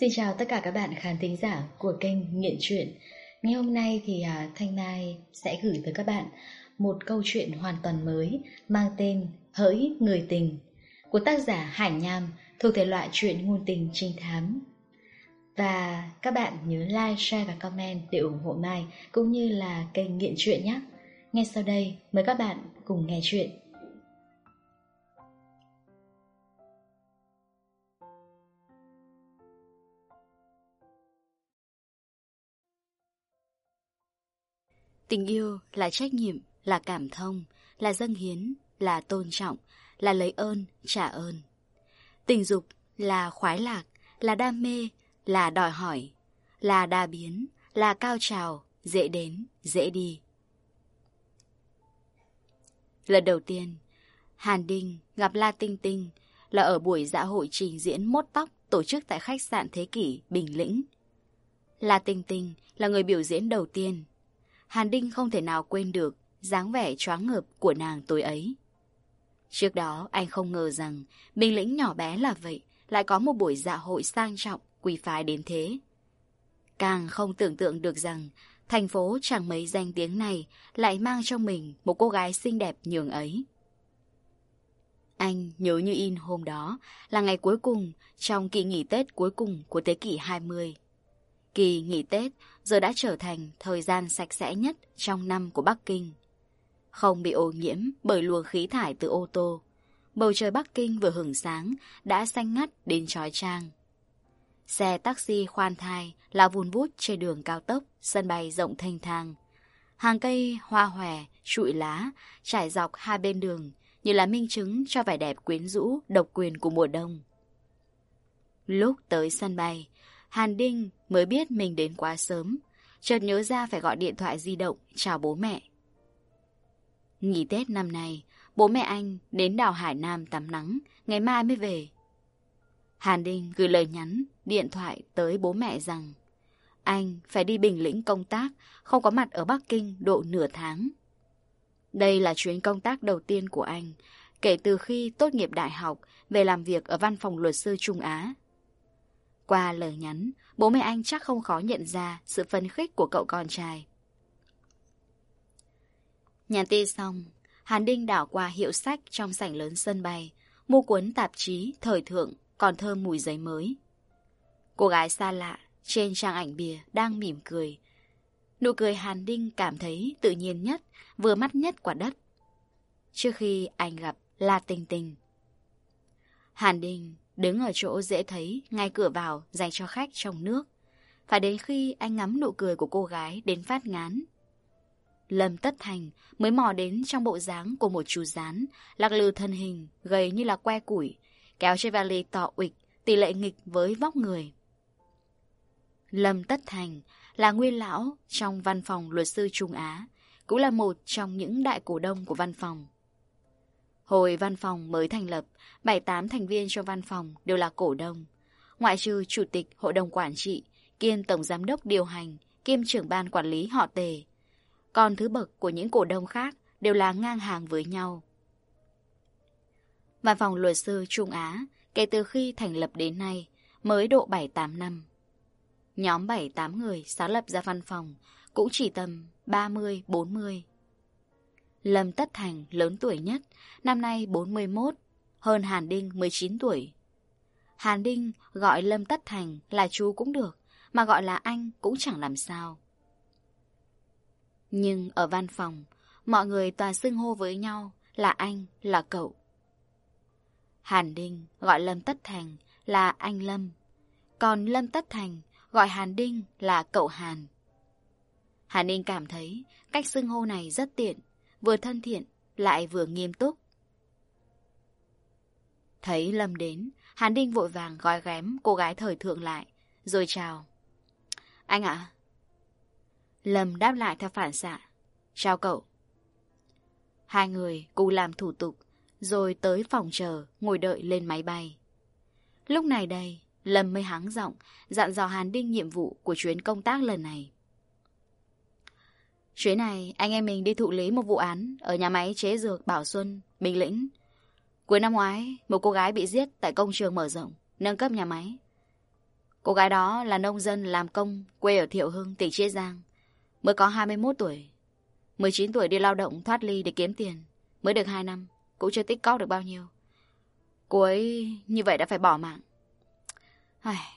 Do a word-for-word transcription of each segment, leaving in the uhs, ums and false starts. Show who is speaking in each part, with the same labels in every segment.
Speaker 1: Xin chào tất cả các bạn khán thính giả của kênh Nghiện Truyện. Ngày hôm nay thì à, Thanh Mai sẽ gửi tới các bạn một câu chuyện hoàn toàn mới mang tên Hỡi Người Tình của tác giả Hải Nham, thuộc thể loại truyện ngôn tình trinh thám. Và các bạn nhớ like, share và comment để ủng hộ Mai cũng như là kênh Nghiện Truyện nhé. Ngay sau đây mời các bạn cùng nghe chuyện.
Speaker 2: Tình yêu là trách nhiệm, là cảm thông, là dâng hiến, là tôn trọng, là lấy ơn, trả ơn. Tình dục là khoái lạc, là đam mê, là đòi hỏi, là đa biến, là cao trào, dễ đến, dễ đi. Lần đầu tiên, Hàn Đinh gặp La Tinh Tinh là ở buổi dạ hội trình diễn mốt tóc tổ chức tại khách sạn Thế Kỷ, Bình Lĩnh. La Tinh Tinh là người biểu diễn đầu tiên. Hàn Đinh không thể nào quên được dáng vẻ choáng ngợp của nàng tối ấy. Trước đó anh không ngờ rằng Bình Lĩnh nhỏ bé là vậy lại có một buổi dạ hội sang trọng, quý phái đến thế. Càng không tưởng tượng được rằng thành phố chẳng mấy danh tiếng này lại mang trong mình một cô gái xinh đẹp nhường ấy. Anh nhớ như in hôm đó là ngày cuối cùng trong kỳ nghỉ Tết cuối cùng của thế kỷ hai mươi. Kỳ nghỉ Tết giờ đã trở thành thời gian sạch sẽ nhất trong năm của Bắc Kinh. Không bị ô nhiễm bởi luồng khí thải từ ô tô. Bầu trời Bắc Kinh vừa hửng sáng đã xanh ngắt đến chói chang. Xe taxi khoan thai lao vun vút trên đường cao tốc, sân bay rộng thênh thang. Hàng cây hoa hòe, trụi lá trải dọc hai bên đường như là minh chứng cho vẻ đẹp quyến rũ, độc quyền của mùa đông. Lúc tới sân bay, Hàn Đinh mới biết mình đến quá sớm, chợt nhớ ra phải gọi điện thoại di động chào bố mẹ. Nghỉ Tết năm nay, bố mẹ anh đến đảo Hải Nam tắm nắng, ngày mai mới về. Hàn Đinh gửi lời nhắn, điện thoại tới bố mẹ rằng anh phải đi Bình Lĩnh công tác, không có mặt ở Bắc Kinh độ nửa tháng. Đây là chuyến công tác đầu tiên của anh, kể từ khi tốt nghiệp đại học về làm việc ở văn phòng luật sư Trung Á. Qua lời nhắn, bố mẹ anh chắc không khó nhận ra sự phấn khích của cậu con trai. Nhắn tin xong, Hàn Đinh đảo qua hiệu sách trong sảnh lớn sân bay, mua cuốn tạp chí thời thượng còn thơm mùi giấy mới. Cô gái xa lạ trên trang ảnh bìa đang mỉm cười. Nụ cười Hàn Đinh cảm thấy tự nhiên nhất, vừa mắt nhất quả đất. Trước khi anh gặp La Tinh Tinh, Hàn Đinh đứng ở chỗ dễ thấy ngay cửa vào dành cho khách trong nước. Phải đến khi anh ngắm nụ cười của cô gái đến phát ngán, Lâm Tất Thành mới mò đến trong bộ dáng của một chú rán, lắc lư thân hình, gầy như là que củi, kéo chiếc vali to uịch, tỷ lệ nghịch với vóc người. Lâm Tất Thành là nguyên lão trong văn phòng luật sư Trung Á, cũng là một trong những đại cổ đông của văn phòng. Hồi văn phòng mới thành lập, bảy tám thành viên trong văn phòng đều là cổ đông, ngoại trừ chủ tịch hội đồng quản trị, kiêm tổng giám đốc điều hành, kiêm trưởng ban quản lý họ Tề. Còn thứ bậc của những cổ đông khác đều là ngang hàng với nhau. Văn phòng luật sư Trung Á kể từ khi thành lập đến nay mới độ bảy tám năm. Nhóm bảy tám người sáng lập ra văn phòng cũng chỉ tầm ba mươi bốn mươi. Lâm Tất Thành lớn tuổi nhất, năm nay bốn mươi mốt, hơn Hàn Đinh mười chín tuổi. Hàn Đinh gọi Lâm Tất Thành là chú cũng được, mà gọi là anh cũng chẳng làm sao. Nhưng ở văn phòng, mọi người toàn xưng hô với nhau là anh, là cậu. Hàn Đinh gọi Lâm Tất Thành là anh Lâm, còn Lâm Tất Thành gọi Hàn Đinh là cậu Hàn. Hàn Đinh cảm thấy cách xưng hô này rất tiện, vừa thân thiện lại vừa nghiêm túc. Thấy Lâm đến, Hàn Đinh vội vàng gói ghém cô gái thời thượng lại, rồi chào. Anh ạ. Lâm đáp lại theo phản xạ. Chào cậu. Hai người cùng làm thủ tục, rồi tới phòng chờ, ngồi đợi lên máy bay. Lúc này đây, Lâm mới hắng giọng, dặn dò Hàn Đinh nhiệm vụ của chuyến công tác lần này. Chuyến này, anh em mình đi thụ lý một vụ án ở nhà máy chế dược Bảo Xuân, Bình Lĩnh. Cuối năm ngoái, một cô gái bị giết tại công trường mở rộng, nâng cấp nhà máy. Cô gái đó là nông dân làm công quê ở Thiệu Hưng, tỉnh Chiết Giang. Mới có hai mươi mốt tuổi. mười chín tuổi đi lao động thoát ly để kiếm tiền. Mới được hai năm, cũng chưa tích cóp được bao nhiêu. Cô ấy như vậy đã phải bỏ mạng. Ai...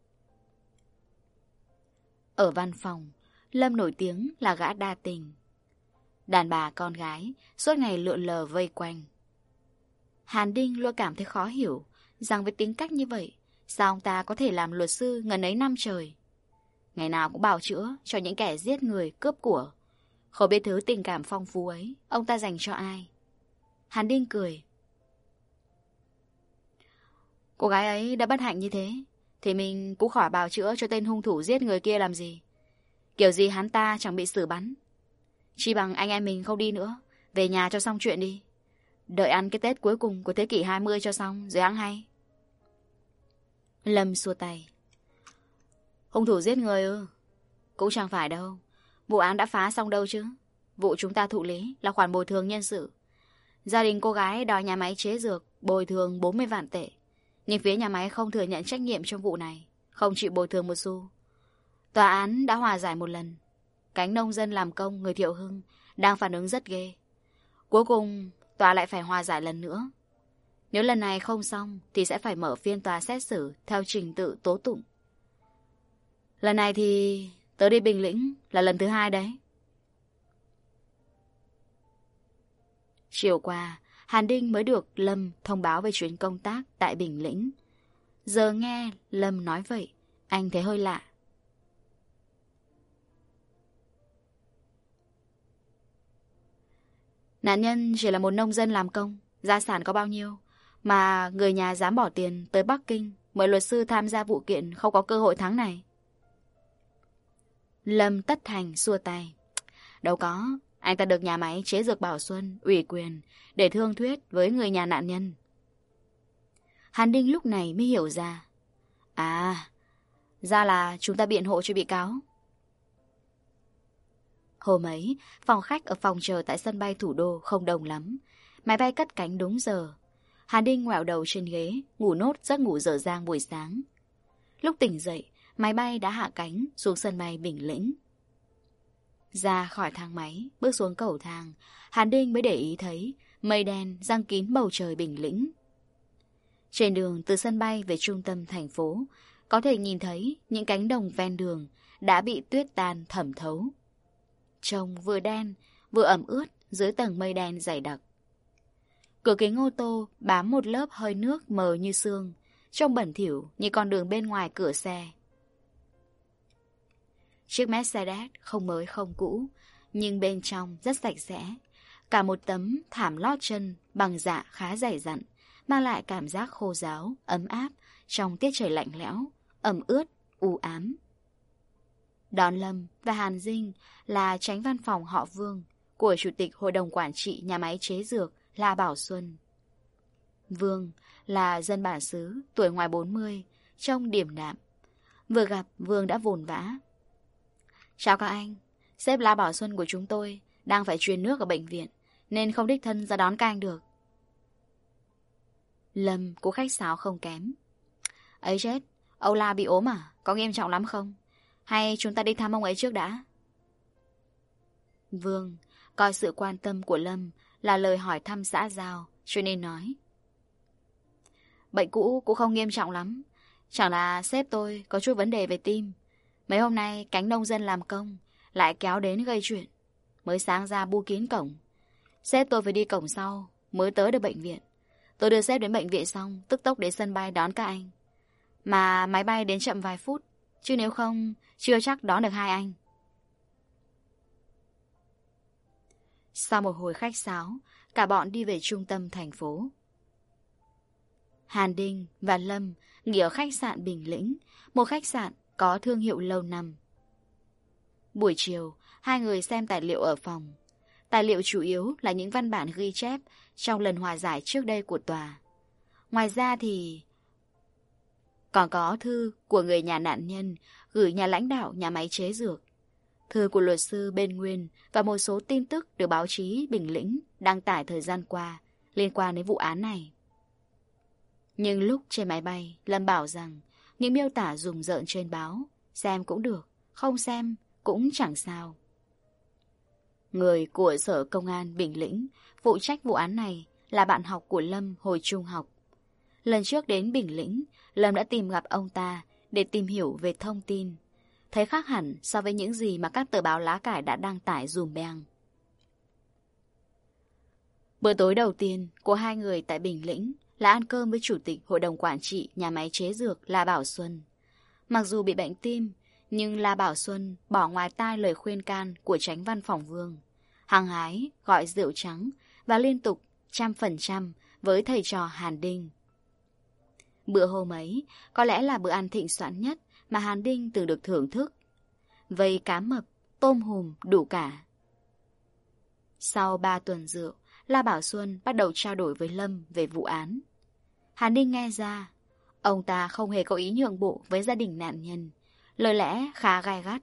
Speaker 2: Ở văn phòng, Lâm nổi tiếng là gã đa tình. Đàn bà con gái suốt ngày lượn lờ vây quanh. Hàn Đinh luôn cảm thấy khó hiểu rằng với tính cách như vậy, sao ông ta có thể làm luật sư ngần ấy năm trời. Ngày nào cũng bào chữa cho những kẻ giết người, cướp của. Không biết thứ tình cảm phong phú ấy ông ta dành cho ai. Hàn Đinh cười. Cô gái ấy đã bất hạnh như thế, thì mình cũng khỏi bào chữa cho tên hung thủ giết người kia làm gì. Kiểu gì hắn ta chẳng bị xử bắn. Chỉ bằng anh em mình không đi nữa, về nhà cho xong chuyện đi. Đợi ăn cái Tết cuối cùng của thế kỷ hai mươi cho xong rồi ăn hay. Lâm xua tay. Hung thủ giết người ư? Cũng chẳng phải đâu. Vụ án đã phá xong đâu chứ. Vụ chúng ta thụ lý là khoản bồi thường nhân sự. Gia đình cô gái đòi nhà máy chế dược bồi thường bốn mươi vạn tệ. Nhưng phía nhà máy không thừa nhận trách nhiệm trong vụ này, không chịu bồi thường một xu. Tòa án đã hòa giải một lần. Cánh nông dân làm công người Thiệu Hưng đang phản ứng rất ghê. Cuối cùng tòa lại phải hòa giải lần nữa. Nếu lần này không xong thì sẽ phải mở phiên tòa xét xử theo trình tự tố tụng. Lần này thì tớ đi Bình Lĩnh là lần thứ hai đấy. Chiều qua, Hàn Đinh mới được Lâm thông báo về chuyến công tác tại Bình Lĩnh. Giờ nghe Lâm nói vậy, anh thấy hơi lạ. Nạn nhân chỉ là một nông dân làm công, gia sản có bao nhiêu, mà người nhà dám bỏ tiền tới Bắc Kinh mời luật sư tham gia vụ kiện không có cơ hội thắng này. Lâm tất thành xua tay. Đâu có, anh ta được nhà máy chế dược Bảo Xuân ủy quyền để thương thuyết với người nhà nạn nhân. Hàn Đinh lúc này mới hiểu ra. À, ra là chúng ta biện hộ cho bị cáo. Hôm ấy, phòng khách ở phòng chờ tại sân bay thủ đô không đông lắm. Máy bay cất cánh đúng giờ. Hàn Đinh ngoẹo đầu trên ghế, ngủ nốt giấc ngủ dở dang buổi sáng. Lúc tỉnh dậy, máy bay đã hạ cánh xuống sân bay Bình Lĩnh. Ra khỏi thang máy, bước xuống cầu thang, Hàn Đinh mới để ý thấy mây đen giăng kín bầu trời Bình Lĩnh. Trên đường từ sân bay về trung tâm thành phố, có thể nhìn thấy những cánh đồng ven đường đã bị tuyết tan thẩm thấu. Trông vừa đen, vừa ẩm ướt dưới tầng mây đen dày đặc. Cửa kính ô tô bám một lớp hơi nước mờ như sương, trông bẩn thỉu như con đường bên ngoài cửa xe. Chiếc Mercedes không mới không cũ, nhưng bên trong rất sạch sẽ. Cả một tấm thảm lót chân bằng dạ khá dày dặn, mang lại cảm giác khô ráo, ấm áp trong tiết trời lạnh lẽo, ẩm ướt, u ám. Đón Lâm và Hàn Dinh là chánh văn phòng họ Vương của Chủ tịch Hội đồng Quản trị nhà máy chế dược La Bảo Xuân. Vương là dân bản xứ, tuổi ngoài bốn mươi, trông điềm đạm. Vừa gặp, Vương đã vồn vã. Chào các anh, sếp La Bảo Xuân của chúng tôi đang phải truyền nước ở bệnh viện, nên không đích thân ra đón các anh được. Lâm cũng khách sáo không kém. Ấy chết, Âu La bị ốm à? Có nghiêm trọng lắm không? Hay chúng ta đi thăm ông ấy trước đã? Vương coi sự quan tâm của Lâm là lời hỏi thăm xã giao, cho nên nói. Bệnh cũ cũng không nghiêm trọng lắm. Chẳng là sếp tôi có chút vấn đề về tim. Mấy hôm nay cánh nông dân làm công lại kéo đến gây chuyện. Mới sáng ra bu kín cổng. Sếp tôi phải đi cổng sau mới tới được bệnh viện. Tôi đưa sếp đến bệnh viện xong, tức tốc đến sân bay đón các anh. Mà máy bay đến chậm vài phút, chứ nếu không chưa chắc đón được hai anh. Sau một hồi khách sáo, cả bọn đi về trung tâm thành phố. Hàn Đinh và Lâm nghỉ ở khách sạn Bình Lĩnh, một khách sạn có thương hiệu lâu năm. Buổi chiều, hai người xem tài liệu ở phòng. Tài liệu chủ yếu là những văn bản ghi chép trong lần hòa giải trước đây của tòa. Ngoài ra thì còn có thư của người nhà nạn nhân gửi nhà lãnh đạo nhà máy chế dược, thư của luật sư bên Nguyên và một số tin tức được báo chí Bình Lĩnh đăng tải thời gian qua liên quan đến vụ án này. Nhưng lúc trên máy bay, Lâm bảo rằng những miêu tả rùng rợn trên báo. Xem cũng được, không xem cũng chẳng sao. Người của Sở Công an Bình Lĩnh phụ trách vụ án này là bạn học của Lâm hồi trung học. Lần trước đến Bình Lĩnh, Lâm đã tìm gặp ông ta để tìm hiểu về thông tin. Thấy khác hẳn so với những gì mà các tờ báo lá cải đã đăng tải dùm beng. Bữa tối đầu tiên của hai người tại Bình Lĩnh là ăn cơm với Chủ tịch Hội đồng Quản trị nhà máy chế dược La Bảo Xuân. Mặc dù bị bệnh tim, nhưng La Bảo Xuân bỏ ngoài tai lời khuyên can của Chánh Văn phòng Vương. Hăng hái gọi rượu trắng và liên tục trăm phần trăm với thầy trò Hàn Đinh. Bữa hôm ấy có lẽ là bữa ăn thịnh soạn nhất mà Hàn Đinh từng được thưởng thức. Vây cá mập, tôm hùm đủ cả. Sau ba tuần rượu, La Bảo Xuân bắt đầu trao đổi với Lâm về vụ án. Hàn Đinh nghe ra, ông ta không hề có ý nhượng bộ với gia đình nạn nhân, lời lẽ khá gai gắt.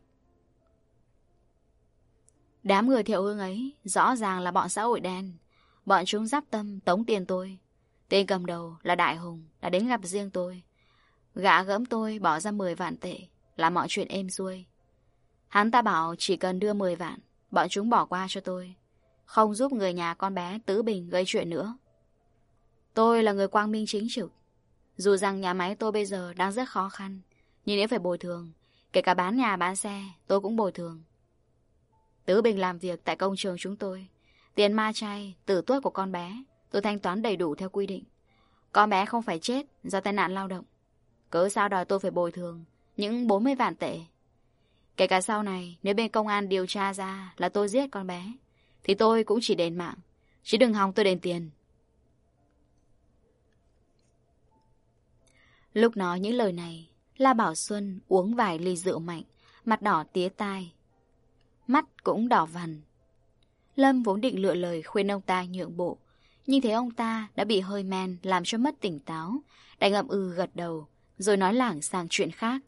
Speaker 2: Đám người Thiệu Hưng ấy rõ ràng là bọn xã hội đen. Bọn chúng giáp tâm tống tiền tôi. Tên cầm đầu là Đại Hùng đã đến gặp riêng tôi. Gã gẫm tôi bỏ ra mười vạn tệ, làm mọi chuyện êm xuôi. Hắn ta bảo chỉ cần đưa mười vạn, bọn chúng bỏ qua cho tôi, không giúp người nhà con bé Tứ Bình gây chuyện nữa. Tôi là người quang minh chính trực. Dù rằng nhà máy tôi bây giờ đang rất khó khăn, nhưng nếu phải bồi thường, kể cả bán nhà bán xe, tôi cũng bồi thường. Tứ Bình làm việc tại công trường chúng tôi. Tiền ma chay, tử tuất của con bé tôi thanh toán đầy đủ theo quy định. Con bé không phải chết do tai nạn lao động. Cớ sao đòi tôi phải bồi thường những bốn mươi vạn tệ. Kể cả sau này nếu bên công an điều tra ra là tôi giết con bé, thì tôi cũng chỉ đền mạng, chứ đừng hòng tôi đền tiền. Lúc nói những lời này, La Bảo Xuân uống vài ly rượu mạnh, mặt đỏ tía tai, mắt cũng đỏ vằn. Lâm vốn định lựa lời khuyên ông ta nhượng bộ, nhưng thấy ông ta đã bị hơi men làm cho mất tỉnh táo, đành ậm ừ gật đầu, rồi nói lảng sang chuyện khác.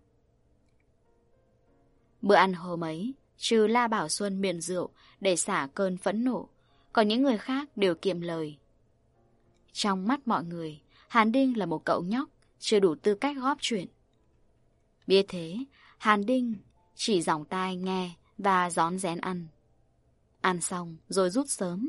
Speaker 2: Bữa ăn hôm ấy, trừ La Bảo Xuân miệng rượu để xả cơn phẫn nộ, còn những người khác đều kiệm lời. Trong mắt mọi người, Hàn Đinh là một cậu nhóc chưa đủ tư cách góp chuyện. Biết thế, Hàn Đinh chỉ giỏng tai nghe và rón rén ăn. Ăn xong rồi rút sớm.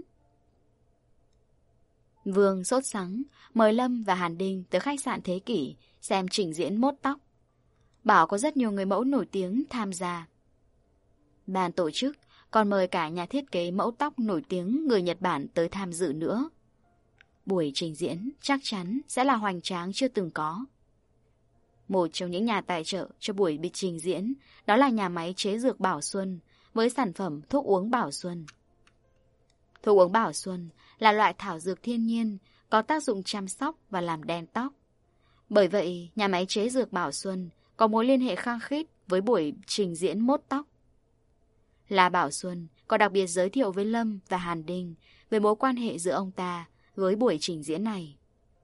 Speaker 2: Vương sốt sắng mời Lâm và Hàn Đinh tới khách sạn Thế Kỷ xem trình diễn mốt tóc. Bảo có rất nhiều người mẫu nổi tiếng tham gia. Ban tổ chức còn mời cả nhà thiết kế mẫu tóc nổi tiếng người Nhật Bản tới tham dự nữa. Buổi trình diễn chắc chắn sẽ là hoành tráng chưa từng có. Một trong những nhà tài trợ cho buổi bị trình diễn đó là nhà máy chế dược Bảo Xuân với sản phẩm thuốc uống Bảo Xuân. Thuốc uống Bảo Xuân là loại thảo dược thiên nhiên có tác dụng chăm sóc và làm đen tóc. Bởi vậy, nhà máy chế dược Bảo Xuân có mối liên hệ khăng khít với buổi trình diễn mốt tóc. La Bảo Xuân còn đặc biệt giới thiệu với Lâm và Hàn Đinh về mối quan hệ giữa ông ta với buổi trình diễn này.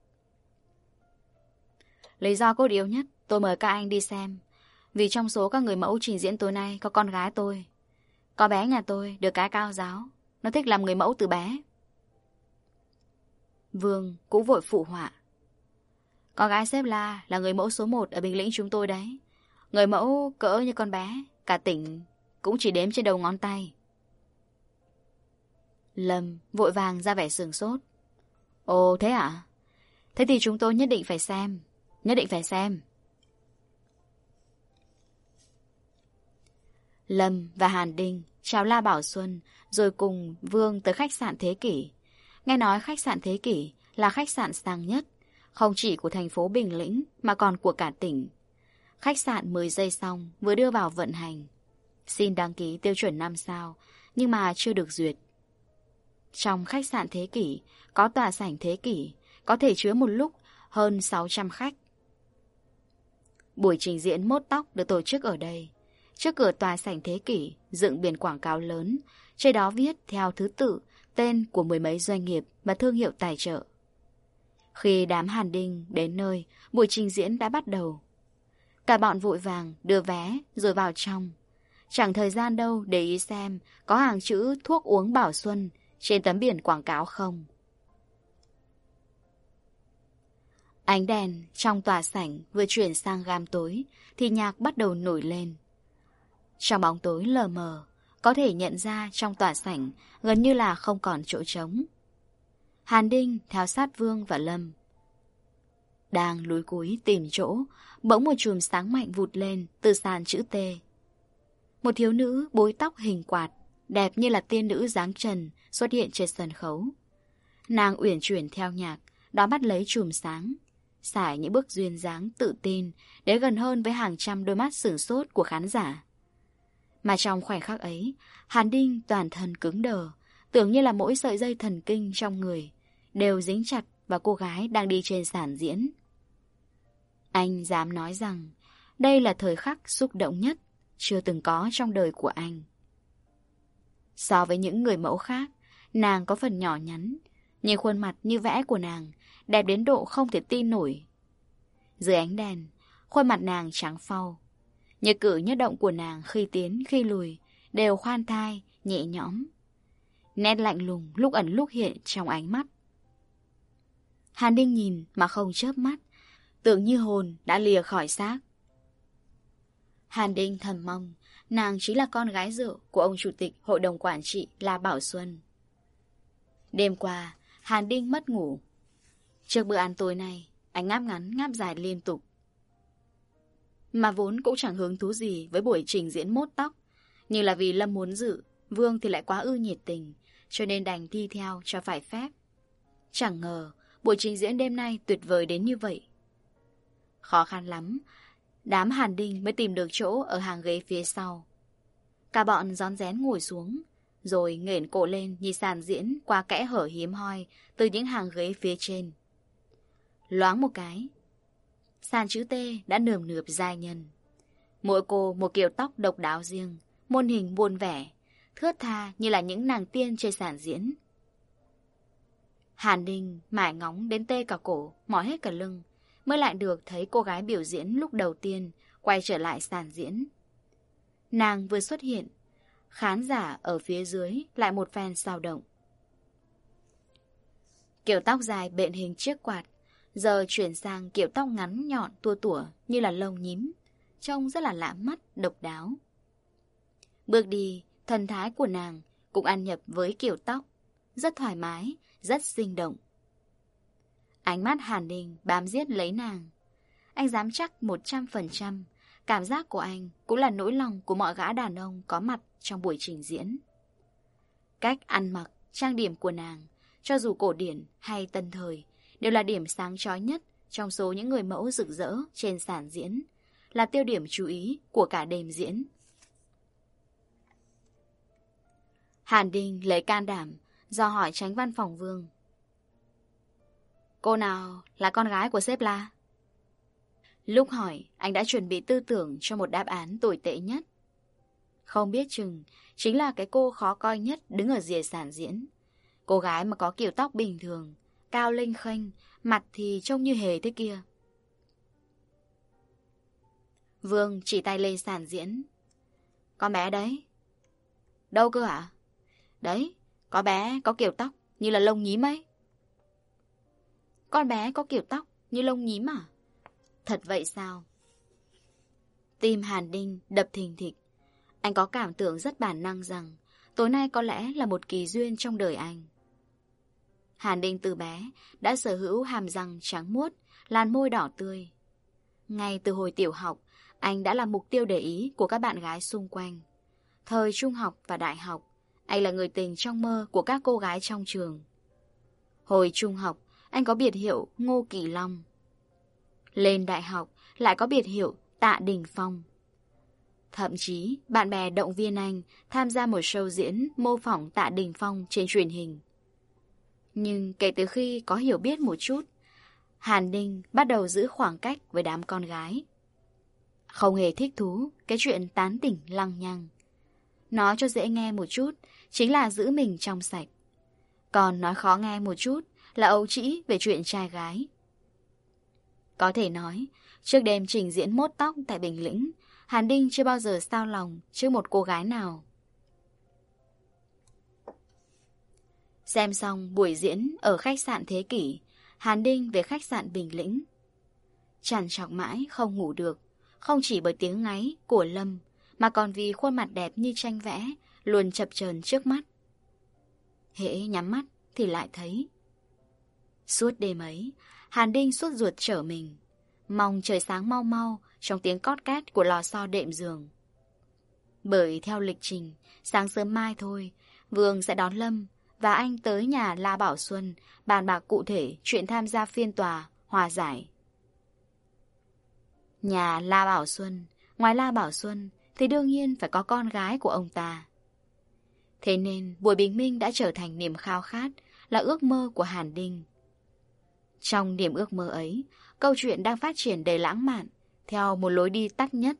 Speaker 2: Lý do cốt yếu nhất tôi mời các anh đi xem, vì trong số các người mẫu trình diễn tối nay có con gái tôi. Con bé nhà tôi được cái cao giáo, nó thích làm người mẫu từ bé. Vương cũng vội phụ họa. Con gái sếp La là người mẫu số một ở Bình Lĩnh chúng tôi đấy. Người mẫu cỡ như con bé, cả tỉnh cũng chỉ đếm trên đầu ngón tay. Lâm vội vàng ra vẻ sửng sốt. Ồ thế ạ? Thế thì chúng tôi nhất định phải xem. Nhất định phải xem. Lâm và Hàn Đinh chào La Bảo Xuân rồi cùng Vương tới khách sạn Thế Kỷ. Nghe nói khách sạn Thế Kỷ là khách sạn sang nhất, không chỉ của thành phố Bình Lĩnh mà còn của cả tỉnh. Khách sạn mười giây xong vừa đưa vào vận hành. Xin đăng ký tiêu chuẩn năm sao, nhưng mà chưa được duyệt. Trong khách sạn Thế Kỷ có tòa sảnh Thế Kỷ, có thể chứa một lúc hơn sáu trăm khách. Buổi trình diễn mốt tóc được tổ chức ở đây. Trước cửa tòa sảnh Thế Kỷ dựng biển quảng cáo lớn, trên đó viết theo thứ tự tên của mười mấy doanh nghiệp và thương hiệu tài trợ. Khi đám Hàn Đinh đến nơi, buổi trình diễn đã bắt đầu. Cả bọn vội vàng đưa vé rồi vào trong. Chẳng thời gian đâu để ý xem có hàng chữ thuốc uống Bảo Xuân trên tấm biển quảng cáo không. Ánh đèn trong tòa sảnh vừa chuyển sang gam tối thì nhạc bắt đầu nổi lên. Trong bóng tối lờ mờ, có thể nhận ra trong tòa sảnh gần như là không còn chỗ trống. Hàn Đinh theo sát Vương và Lâm. Đang lúi cúi tìm chỗ, bỗng một chùm sáng mạnh vụt lên từ sàn chữ T. Một thiếu nữ búi tóc hình quạt, đẹp như là tiên nữ dáng trần xuất hiện trên sân khấu. Nàng uyển chuyển theo nhạc, đón bắt lấy chùm sáng, sải những bước duyên dáng tự tin để gần hơn với hàng trăm đôi mắt sửng sốt của khán giả. Mà trong khoảnh khắc ấy, Hàn Đinh toàn thân cứng đờ, tưởng như là mỗi sợi dây thần kinh trong người đều dính chặt vào cô gái đang đi trên sàn diễn. Anh dám nói rằng đây là thời khắc xúc động nhất chưa từng có trong đời của anh. So với những người mẫu khác, nàng có phần nhỏ nhắn, nhưng khuôn mặt như vẽ của nàng đẹp đến độ không thể tin nổi. Dưới ánh đèn, khuôn mặt nàng trắng phau. Nhật cử nhất động của nàng khi tiến khi lùi đều khoan thai, nhẹ nhõm. Nét lạnh lùng lúc ẩn lúc hiện trong ánh mắt. Hàn Đinh nhìn mà không chớp mắt, tưởng như hồn đã lìa khỏi xác. Hàn Đinh thầm mong nàng chính là con gái rượu của ông chủ tịch hội đồng quản trị La Bảo Xuân. Đêm qua, Hàn Đinh mất ngủ. Trước bữa ăn tối nay, anh ngáp ngắn ngáp dài liên tục. Mà vốn cũng chẳng hứng thú gì với buổi trình diễn mốt tóc, nhưng là vì Lâm muốn dự, Vương thì lại quá ư nhiệt tình, cho nên đành thi theo cho phải phép. Chẳng ngờ buổi trình diễn đêm nay tuyệt vời đến như vậy. Khó khăn lắm, đám Hàn Đinh mới tìm được chỗ ở hàng ghế phía sau. Cả bọn rón rén ngồi xuống, rồi nghển cổ lên nhìn sàn diễn qua kẽ hở hiếm hoi từ những hàng ghế phía trên. Loáng một cái, sàn chữ T đã nườm nượp giai nhân. Mỗi cô một kiểu tóc độc đáo riêng, muôn hình muôn vẻ, thướt tha như là những nàng tiên trên sàn diễn. Hàn Đinh mải ngóng đến tê cả cổ, mỏi hết cả lưng, mới lại được thấy cô gái biểu diễn lúc đầu tiên quay trở lại sàn diễn. Nàng vừa xuất hiện, khán giả ở phía dưới lại một phen xao động. Kiểu tóc dài bện hình chiếc quạt, giờ chuyển sang kiểu tóc ngắn nhọn tua tủa như là lông nhím, trông rất là lạ mắt, độc đáo. Bước đi, thần thái của nàng cũng ăn nhập với kiểu tóc, rất thoải mái, rất sinh động. Ánh mắt Hàn Đinh bám giết lấy nàng. Anh dám chắc một trăm phần trăm cảm giác của anh cũng là nỗi lòng của mọi gã đàn ông có mặt trong buổi trình diễn. Cách ăn mặc, trang điểm của nàng, cho dù cổ điển hay tân thời, đều là điểm sáng chói nhất trong số những người mẫu rực rỡ trên sàn diễn, là tiêu điểm chú ý của cả đêm diễn. Hàn Đinh lấy can đảm dò hỏi Chánh Văn phòng Vương. Cô nào là con gái của sếp La? Lúc hỏi, anh đã chuẩn bị tư tưởng cho một đáp án tồi tệ nhất. Không biết chừng chính là cái cô khó coi nhất đứng ở rìa sàn diễn. Cô gái mà có kiểu tóc bình thường, cao lênh khênh, mặt thì trông như hề thế kia. Vương chỉ tay lên sàn diễn. Con bé đấy. Đâu cơ hả? Đấy, có bé có kiểu tóc như là lông nhím ấy. Con bé có kiểu tóc như lông nhím à? Thật vậy sao? Tim Hàn Đinh đập thình thịch. Anh có cảm tưởng rất bản năng rằng tối nay có lẽ là một kỳ duyên trong đời anh. Hàn Đinh từ bé đã sở hữu hàm răng trắng muốt, làn môi đỏ tươi. Ngay từ hồi tiểu học, anh đã là mục tiêu để ý của các bạn gái xung quanh. Thời trung học và đại học, anh là người tình trong mơ của các cô gái trong trường. Hồi trung học, anh có biệt hiệu Ngô Kỳ Long. Lên đại học, lại có biệt hiệu Tạ Đình Phong. Thậm chí, bạn bè động viên anh tham gia một show diễn mô phỏng Tạ Đình Phong trên truyền hình. Nhưng kể từ khi có hiểu biết một chút, Hàn Đinh bắt đầu giữ khoảng cách với đám con gái. Không hề thích thú cái chuyện tán tỉnh lăng nhăng. Nói cho dễ nghe một chút chính là giữ mình trong sạch. Còn nói khó nghe một chút là ấu trĩ về chuyện trai gái. Có thể nói, trước đêm trình diễn mốt tóc tại Bình Lĩnh, Hàn Đinh chưa bao giờ xao lòng trước một cô gái nào. Xem xong buổi diễn ở khách sạn Thế Kỷ, Hàn Đinh về khách sạn Bình Lĩnh, trằn trọc mãi không ngủ được, không chỉ bởi tiếng ngáy của Lâm, mà còn vì khuôn mặt đẹp như tranh vẽ luôn chập chờn trước mắt. Hễ nhắm mắt thì lại thấy. Suốt đêm ấy, Hàn Đinh suốt ruột trở mình, mong trời sáng mau mau trong tiếng cót két của lò xo đệm giường. Bởi theo lịch trình, sáng sớm mai thôi, Vương sẽ đón Lâm và anh tới nhà La Bảo Xuân bàn bạc cụ thể chuyện tham gia phiên tòa hòa giải. Nhà La Bảo Xuân, ngoài La Bảo Xuân thì đương nhiên phải có con gái của ông ta. Thế nên buổi bình minh đã trở thành niềm khao khát, là ước mơ của Hàn Đinh. Trong niềm ước mơ ấy, câu chuyện đang phát triển đầy lãng mạn, theo một lối đi tắt nhất.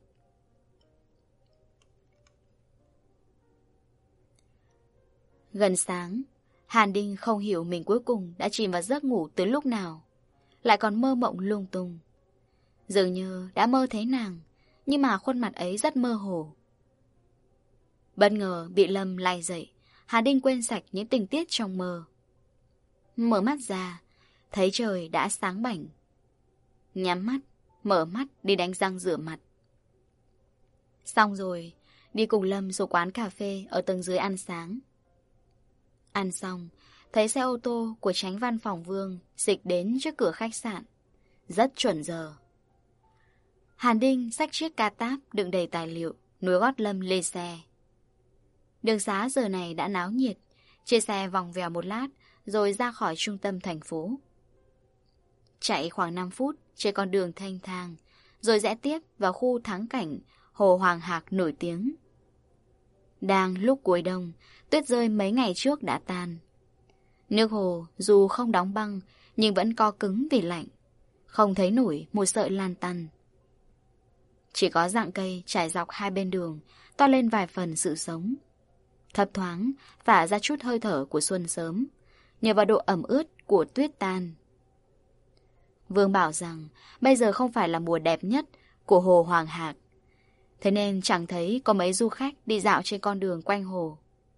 Speaker 2: Gần sáng, Hàn Đinh không hiểu mình cuối cùng đã chìm vào giấc ngủ từ lúc nào, lại còn mơ mộng lung tung. Dường như đã mơ thấy nàng, nhưng mà khuôn mặt ấy rất mơ hồ. Bất ngờ bị Lâm lay dậy, Hàn Đinh quên sạch những tình tiết trong mơ. Mở mắt ra, thấy trời đã sáng bảnh. Nhắm mắt, mở mắt đi đánh răng rửa mặt. Xong rồi, đi cùng Lâm xuống quán cà phê ở tầng dưới ăn sáng. Ăn xong, thấy xe ô tô của chánh văn phòng Vương dịch đến trước cửa khách sạn. Rất chuẩn giờ. Hàn Đinh xách chiếc ca táp đựng đầy tài liệu, nối gót Lâm lên xe. Đường xá giờ này đã náo nhiệt, chia xe vòng vèo một lát rồi ra khỏi trung tâm thành phố. Chạy khoảng năm phút trên con đường thanh thang, rồi rẽ tiếp vào khu thắng cảnh Hồ Hoàng Hạc nổi tiếng. Đang lúc cuối đông, tuyết rơi mấy ngày trước đã tan. Nước hồ dù không đóng băng nhưng vẫn co cứng vì lạnh, không thấy nổi một sợi lan tăn. Chỉ có rặng cây trải dọc hai bên đường toa lên vài phần sự sống. Thấp thoáng phả ra chút hơi thở của xuân sớm, nhờ vào độ ẩm ướt của tuyết tan. Vương bảo rằng bây giờ không phải là mùa đẹp nhất của Hồ Hoàng Hạc, thế nên chẳng thấy có mấy du khách đi dạo trên con đường quanh hồ.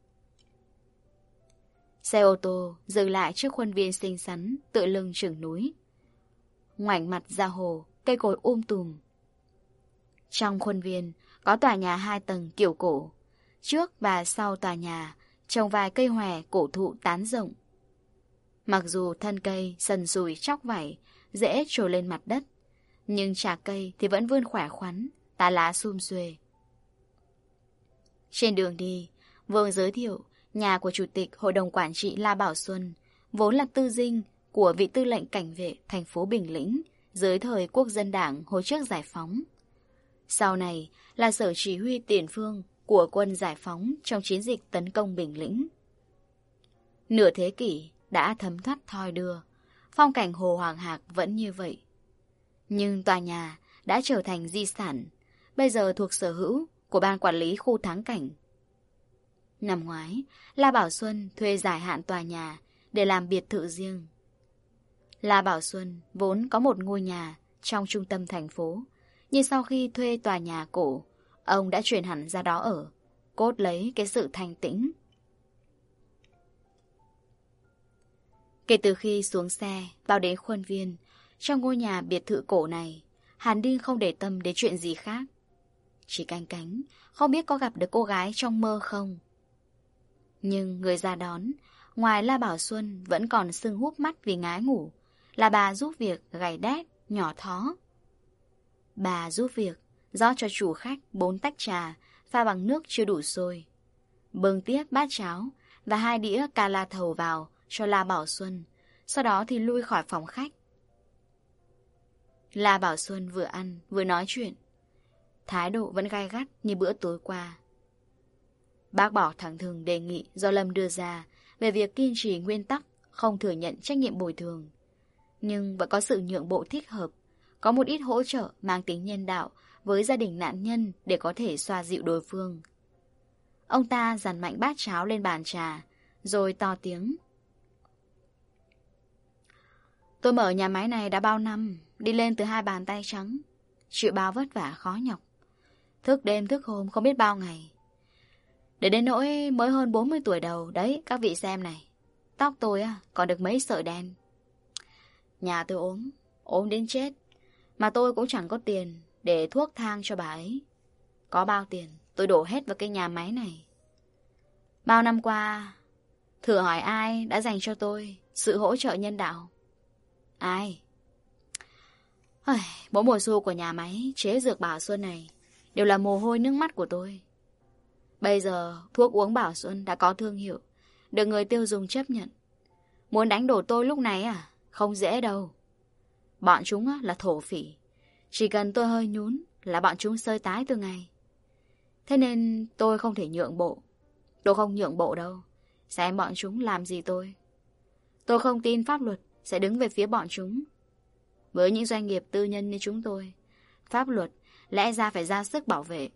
Speaker 2: Xe ô tô dừng lại trước khuôn viên xinh xắn tựa lưng chừng núi. Ngoảnh mặt ra hồ, cây cối um tùm. Trong khuôn viên có tòa nhà hai tầng kiểu cổ. Trước và sau tòa nhà trồng vài cây hòe cổ thụ tán rộng. Mặc dù thân cây sần sùi chóc vảy, dễ trồi lên mặt đất, nhưng chạc cây thì vẫn vươn khỏe khoắn, tán lá sum xuê. Trên đường đi, Vương giới thiệu nhà của Chủ tịch Hội đồng Quản trị La Bảo Xuân, vốn là tư dinh của vị tư lệnh cảnh vệ thành phố Bình Lĩnh dưới thời Quốc dân Đảng hồi trước giải phóng. Sau này là sở chỉ huy tiền phương của quân giải phóng trong chiến dịch tấn công Bình Lĩnh. Nửa thế kỷ đã thấm thoát thoi đưa, phong cảnh Hồ Hoàng Hạc vẫn như vậy. Nhưng tòa nhà đã trở thành di sản, bây giờ thuộc sở hữu của ban quản lý khu thắng cảnh. Năm ngoái, La Bảo Xuân thuê dài hạn tòa nhà để làm biệt thự riêng. La Bảo Xuân vốn có một ngôi nhà trong trung tâm thành phố, nhưng sau khi thuê tòa nhà cổ, ông đã chuyển hẳn ra đó ở, cốt lấy cái sự thanh tĩnh. Kể từ khi xuống xe, vào đến khuôn viên, trong ngôi nhà biệt thự cổ này, Hàn Đinh không để tâm đến chuyện gì khác. Chỉ canh cánh, không biết có gặp được cô gái trong mơ không. Nhưng người ra đón, ngoài La Bảo Xuân vẫn còn sưng húp mắt vì ngái ngủ, là bà giúp việc gầy đét, nhỏ thó. Bà giúp việc rót cho chủ khách bốn tách trà pha bằng nước chưa đủ sôi, bưng tiếp bát cháo và hai đĩa cà la thầu vào cho La Bảo Xuân, sau đó thì lui khỏi phòng khách. La Bảo Xuân vừa ăn vừa nói chuyện, thái độ vẫn gay gắt như bữa tối qua. Bác bỏ thẳng thừng đề nghị do Lâm đưa ra về việc kiên trì nguyên tắc không thừa nhận trách nhiệm bồi thường, nhưng vẫn có sự nhượng bộ thích hợp, có một ít hỗ trợ mang tính nhân đạo với gia đình nạn nhân để có thể xoa dịu đối phương. Ông ta dàn mạnh bát cháo lên bàn trà, rồi to tiếng. Tôi mở nhà máy này đã bao năm, đi lên từ hai bàn tay trắng, chịu bao vất vả khó nhọc, thức đêm thức hôm không biết bao ngày. Để đến nỗi mới hơn bốn mươi tuổi đầu, đấy các vị xem này, tóc tôi á còn được mấy sợi đen. Nhà tôi ốm, ốm đến chết, Mà tôi cũng chẳng có tiền để thuốc thang cho bà ấy. Có bao tiền tôi đổ hết vào cái nhà máy này. Bao năm qua, thử hỏi ai đã dành cho tôi sự hỗ trợ nhân đạo? Ai? Mỗi mùa xu của nhà máy chế dược Bảo Xuân này đều là mồ hôi nước mắt của tôi. Bây giờ thuốc uống Bảo Xuân đã có thương hiệu, được người tiêu dùng chấp nhận. Muốn đánh đổ tôi lúc này à? Không dễ đâu. Bọn chúng là thổ phỉ. Chỉ cần tôi hơi nhún là bọn chúng sơi tái từ ngày. Thế nên tôi không thể nhượng bộ. Tôi không nhượng bộ đâu. Xem bọn chúng làm gì tôi. Tôi không tin pháp luật sẽ đứng về phía bọn chúng. Với những doanh nghiệp tư nhân như chúng tôi, pháp luật lẽ ra phải ra sức bảo vệ.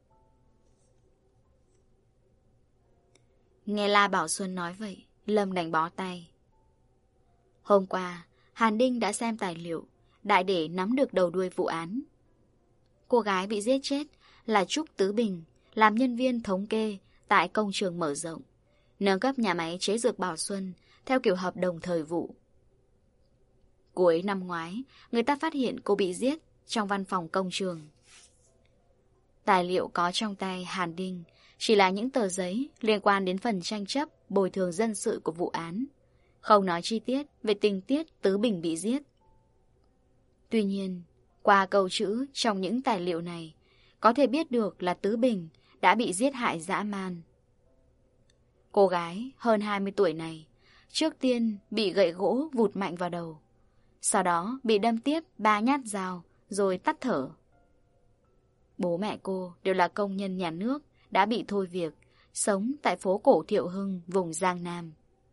Speaker 2: Nghe La Bảo Xuân nói vậy, Lâm đành bó tay. Hôm qua, Hàn Đinh đã xem tài liệu, đại để nắm được đầu đuôi vụ án. Cô gái bị giết chết là Trúc Tứ Bình, làm nhân viên thống kê tại công trường mở rộng, nâng cấp nhà máy chế dược Bảo Xuân theo kiểu hợp đồng thời vụ. Cuối năm ngoái, người ta phát hiện cô bị giết trong văn phòng công trường. Tài liệu có trong tay Hàn Đinh chỉ là những tờ giấy liên quan đến phần tranh chấp bồi thường dân sự của vụ án, không nói chi tiết về tình tiết Tứ Bình bị giết. Tuy nhiên, qua câu chữ trong những tài liệu này, có thể biết được là Tứ Bình đã bị giết hại dã man. Cô gái hơn hai mươi tuổi này, trước tiên bị gậy gỗ vụt mạnh vào đầu, sau đó bị đâm tiếp ba nhát dao rồi tắt thở. Bố mẹ cô đều là công nhân nhà nước đã bị thôi việc, sống tại phố cổ Thiệu Hưng, vùng Giang Nam.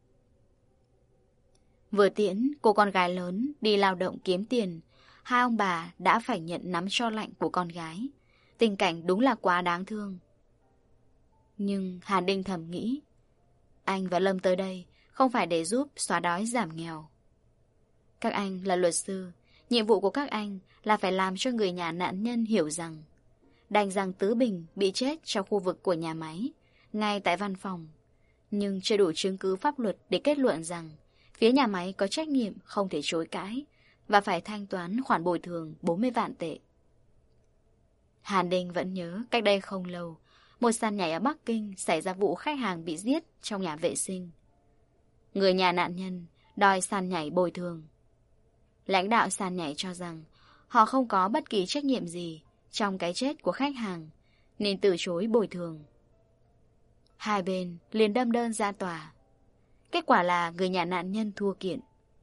Speaker 2: Vừa tiễn cô con gái lớn đi lao động kiếm tiền, hai ông bà đã phải nhận nắm tro lạnh của con gái. Tình cảnh đúng là quá đáng thương. Nhưng Hàn Đinh thầm nghĩ, anh và Lâm tới đây không phải để giúp xóa đói giảm nghèo. Các anh là luật sư, nhiệm vụ của các anh là phải làm cho người nhà nạn nhân hiểu rằng đành rằng Tứ Bình bị chết trong khu vực của nhà máy, ngay tại văn phòng, nhưng chưa đủ chứng cứ pháp luật để kết luận rằng phía nhà máy có trách nhiệm không thể chối cãi và phải thanh toán khoản bồi thường bốn mươi vạn tệ. Hàn Đinh vẫn nhớ cách đây không lâu, một sàn nhảy ở Bắc Kinh xảy ra vụ khách hàng bị giết trong nhà vệ sinh. Người nhà nạn nhân đòi sàn nhảy bồi thường. Lãnh đạo sàn nhảy cho rằng họ không có bất kỳ trách nhiệm gì trong cái chết của khách hàng, nên từ chối bồi thường. Hai bên liền đâm đơn ra tòa. Kết quả là người nhà nạn nhân thua kiện.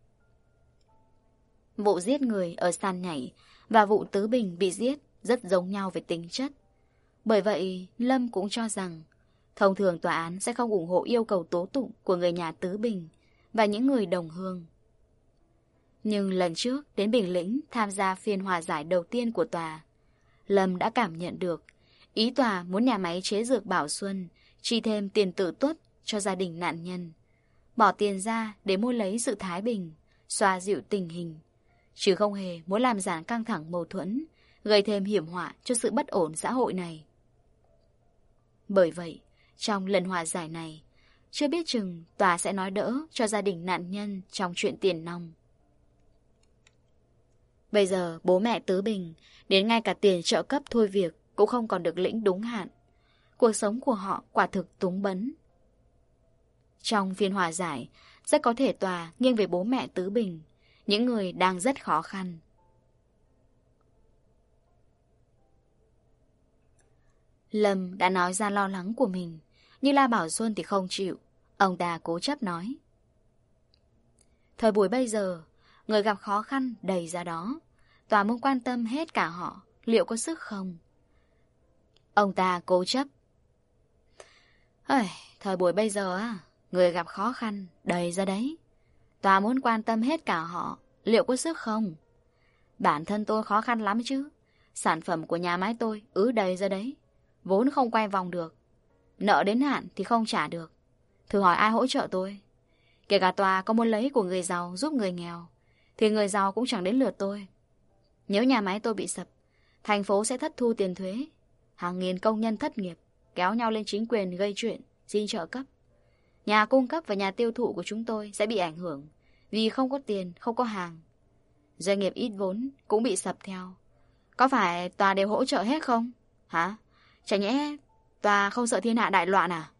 Speaker 2: Vụ giết người ở sàn nhảy và vụ Tứ Bình bị giết rất giống nhau về tính chất. Bởi vậy, Lâm cũng cho rằng thông thường tòa án sẽ không ủng hộ yêu cầu tố tụng của người nhà Tứ Bình và những người đồng hương. Nhưng lần trước đến Bình Lĩnh tham gia phiên hòa giải đầu tiên của tòa, Lâm đã cảm nhận được ý tòa muốn nhà máy chế dược Bảo Xuân chi thêm tiền tử tuất cho gia đình nạn nhân, bỏ tiền ra để mua lấy sự thái bình, xoa dịu tình hình, chứ không hề muốn làm giảm căng thẳng mâu thuẫn, gây thêm hiểm họa cho sự bất ổn xã hội này. Bởi vậy, trong lần hòa giải này, chưa biết chừng tòa sẽ nói đỡ cho gia đình nạn nhân trong chuyện tiền nong. Bây giờ bố mẹ Tứ Bình đến ngay cả tiền trợ cấp thôi việc cũng không còn được lĩnh đúng hạn. Cuộc sống của họ quả thực túng bấn. Trong phiên hòa giải, rất có thể tòa nghiêng về bố mẹ Tứ Bình, những người đang rất khó khăn. Lâm đã nói ra lo lắng của mình, nhưng La Bảo Xuân thì không chịu. Ông ta cố chấp nói, thời buổi bây giờ, người gặp khó khăn đầy ra đó, tòa muốn quan tâm hết cả họ, liệu có sức không? Ông ta cố chấp. Ây, thời buổi bây giờ á, người gặp khó khăn đầy ra đấy, tòa muốn quan tâm hết cả họ, liệu có sức không? Bản thân tôi khó khăn lắm chứ, sản phẩm của nhà máy tôi ứ đầy ra đấy, vốn không quay vòng được, nợ đến hạn thì không trả được. Thử hỏi ai hỗ trợ tôi? Kể cả tòa có muốn lấy của người giàu giúp người nghèo, thì người giàu cũng chẳng đến lượt tôi. Nếu nhà máy tôi bị sập, thành phố sẽ thất thu tiền thuế, hàng nghìn công nhân thất nghiệp, kéo nhau lên chính quyền gây chuyện, xin trợ cấp. Nhà cung cấp và nhà tiêu thụ của chúng tôi sẽ bị ảnh hưởng, vì không có tiền, không có hàng. Doanh nghiệp ít vốn cũng bị sập theo. Có phải tòa đều hỗ trợ hết không? Hả? Chả nhẽ tòa không sợ thiên hạ đại loạn à?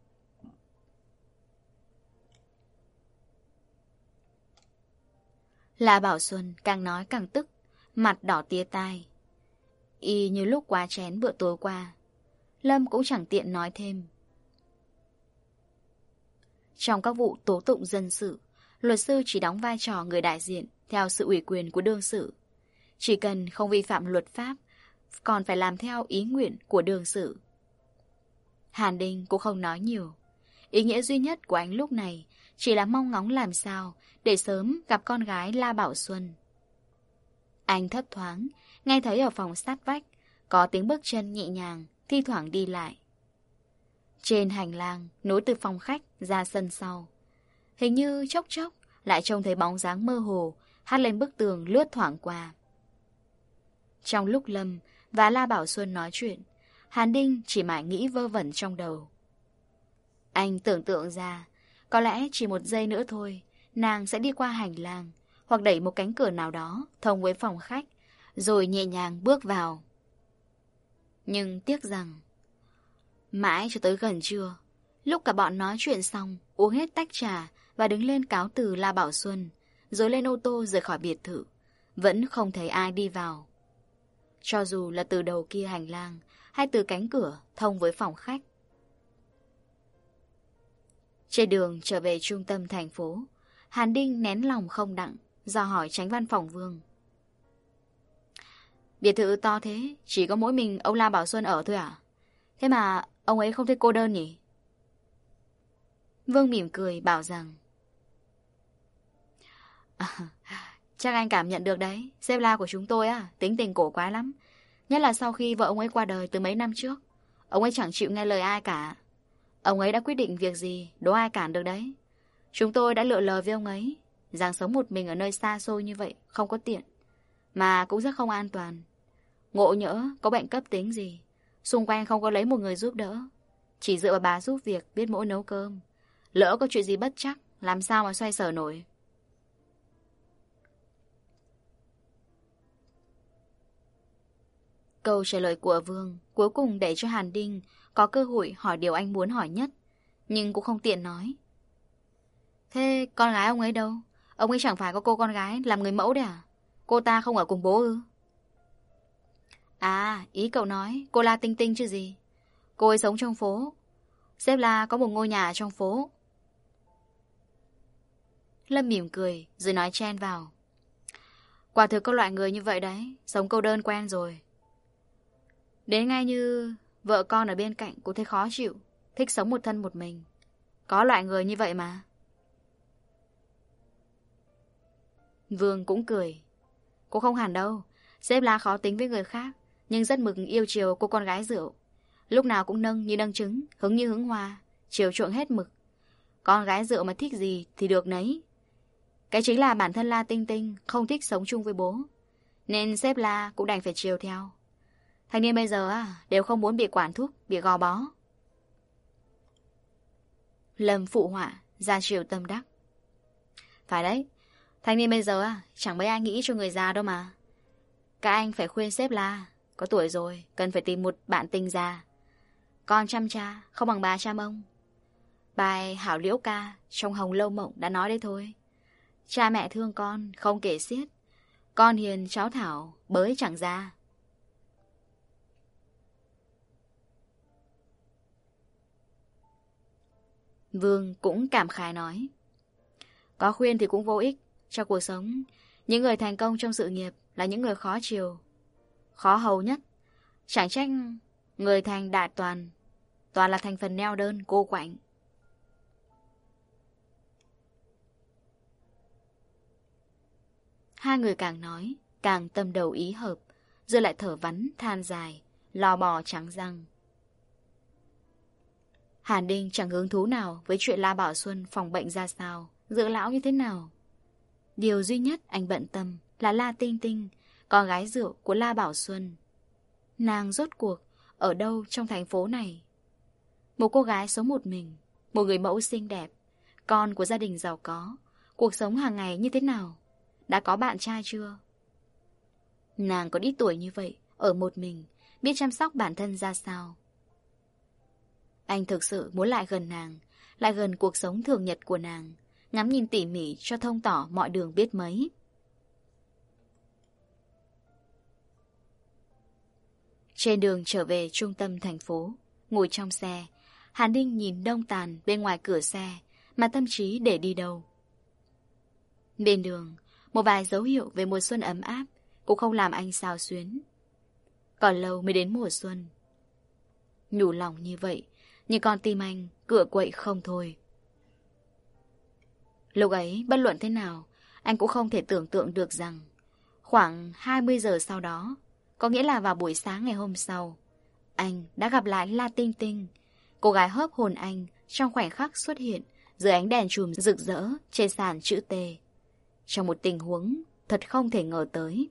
Speaker 2: La Bảo Xuân càng nói càng tức, mặt đỏ tía tai. Y như lúc quá chén bữa tối qua. Lâm cũng chẳng tiện nói thêm. Trong các vụ tố tụng dân sự, luật sư chỉ đóng vai trò người đại diện theo sự ủy quyền của đương sự. Chỉ cần không vi phạm luật pháp, còn phải làm theo ý nguyện của đương sự. Hàn Đinh cũng không nói nhiều. Ý nghĩa duy nhất của anh lúc này chỉ là mong ngóng làm sao để sớm gặp con gái La Bảo Xuân. Anh thấp thoáng nghe thấy ở phòng sát vách có tiếng bước chân nhẹ nhàng, thi thoảng đi lại. Trên hành lang nối từ phòng khách ra sân sau, hình như chốc chốc lại trông thấy bóng dáng mơ hồ hắt lên bức tường lướt thoảng qua. Trong lúc Lâm và La Bảo Xuân nói chuyện, Hàn Đinh chỉ mãi nghĩ vơ vẩn trong đầu. Anh tưởng tượng ra, có lẽ chỉ một giây nữa thôi, nàng sẽ đi qua hành lang hoặc đẩy một cánh cửa nào đó thông với phòng khách, rồi nhẹ nhàng bước vào. Nhưng tiếc rằng, mãi cho tới gần trưa, lúc cả bọn nói chuyện xong, uống hết tách trà và đứng lên cáo từ La Bảo Xuân, rồi lên ô tô rời khỏi biệt thự, vẫn không thấy ai đi vào. Cho dù là từ đầu kia hành lang hay từ cánh cửa thông với phòng khách. Trên đường trở về trung tâm thành phố, Hàn Đinh nén lòng không đặng, dò hỏi chánh văn phòng Vương. Biệt thự to thế, chỉ có mỗi mình ông La Bảo Xuân ở thôi à? Thế mà ông ấy không thấy cô đơn nhỉ? Vương mỉm cười bảo rằng, à, chắc anh cảm nhận được đấy, sếp La của chúng tôi á, tính tình cổ quái lắm. Nhất là sau khi vợ ông ấy qua đời từ mấy năm trước. Ông ấy chẳng chịu nghe lời ai cả. Ông ấy đã quyết định việc gì, đố ai cản được đấy. Chúng tôi đã lựa lời với ông ấy rằng sống một mình ở nơi xa xôi như vậy không có tiện, mà cũng rất không an toàn. Ngộ nhỡ có bệnh cấp tính gì, xung quanh không có lấy một người giúp đỡ, chỉ dựa vào bà giúp việc biết mỗi nấu cơm. Lỡ có chuyện gì bất trắc, làm sao mà xoay sở nổi. Câu trả lời của Vương cuối cùng để cho Hàn Đinh có cơ hội hỏi điều anh muốn hỏi nhất, nhưng cũng không tiện nói. Thế con gái ông ấy đâu? Ông ấy chẳng phải có cô con gái làm người mẫu đấy à? Cô ta không ở cùng bố ư? À, ý cậu nói cô La Tinh Tinh chứ gì. Cô ấy sống trong phố. Sếp La có một ngôi nhà ở trong phố. Lâm mỉm cười rồi nói chen vào. Quả thực có loại người như vậy đấy, sống cô đơn quen rồi. Đến ngay như vợ con ở bên cạnh cũng thấy khó chịu, thích sống một thân một mình. Có loại người như vậy mà. Vương cũng cười. Cô không hẳn đâu. Sếp La khó tính với người khác, nhưng rất mực yêu chiều cô con gái rượu. Lúc nào cũng nâng như nâng trứng, hứng như hứng hoa, chiều chuộng hết mực. Con gái rượu mà thích gì thì được nấy. Cái chính là bản thân La Tinh Tinh không thích sống chung với bố, nên sếp La cũng đành phải chiều theo. Thanh niên bây giờ á, đều không muốn bị quản thúc, bị gò bó. Lâm phụ họa, ra chiều tâm đắc. Phải đấy, thanh niên bây giờ á, chẳng mấy ai nghĩ cho người già đâu mà. Các anh phải khuyên sếp La, có tuổi rồi, cần phải tìm một bạn tình già. Con chăm cha, không bằng bà chăm ông. Bài Hảo Liễu Ca trong Hồng Lâu Mộng đã nói đấy thôi. Cha mẹ thương con, không kể xiết. Con hiền cháu thảo, bới chẳng ra. Vương cũng cảm khái nói. Có khuyên thì cũng vô ích. Trong cuộc sống, những người thành công trong sự nghiệp là những người khó chiều, khó hầu nhất. Chẳng trách người thành đại toàn toàn là thành phần neo đơn, cô quạnh. Hai người càng nói càng tâm đầu ý hợp, rồi lại thở vắn than dài, lò bò trắng răng. Hàn Đinh chẳng hứng thú nào với chuyện La Bảo Xuân phòng bệnh ra sao, dưỡng lão như thế nào. Điều duy nhất anh bận tâm là La Tinh Tinh, con gái rượu của La Bảo Xuân. Nàng rốt cuộc ở đâu trong thành phố này? Một cô gái sống một mình, một người mẫu xinh đẹp, con của gia đình giàu có, cuộc sống hàng ngày như thế nào? Đã có bạn trai chưa? Nàng còn ít tuổi như vậy, ở một mình, biết chăm sóc bản thân ra sao. Anh thực sự muốn lại gần nàng, lại gần cuộc sống thường nhật của nàng, ngắm nhìn tỉ mỉ cho thông tỏ mọi đường biết mấy. Trên đường trở về trung tâm thành phố, ngồi trong xe, Hàn Ninh nhìn đông tàn bên ngoài cửa xe, mà tâm trí để đi đâu. Bên đường, một vài dấu hiệu về mùa xuân ấm áp cũng không làm anh xao xuyến. Còn lâu mới đến mùa xuân. Nhủ lòng như vậy, nhưng con tim anh cựa quậy không thôi. Lúc ấy, bất luận thế nào, anh cũng không thể tưởng tượng được rằng khoảng hai mươi giờ sau đó, có nghĩa là vào buổi sáng ngày hôm sau, anh đã gặp lại La Tinh Tinh, cô gái hớp hồn anh trong khoảnh khắc xuất hiện dưới ánh đèn chùm rực rỡ trên sàn chữ T, trong một tình huống thật không thể ngờ tới.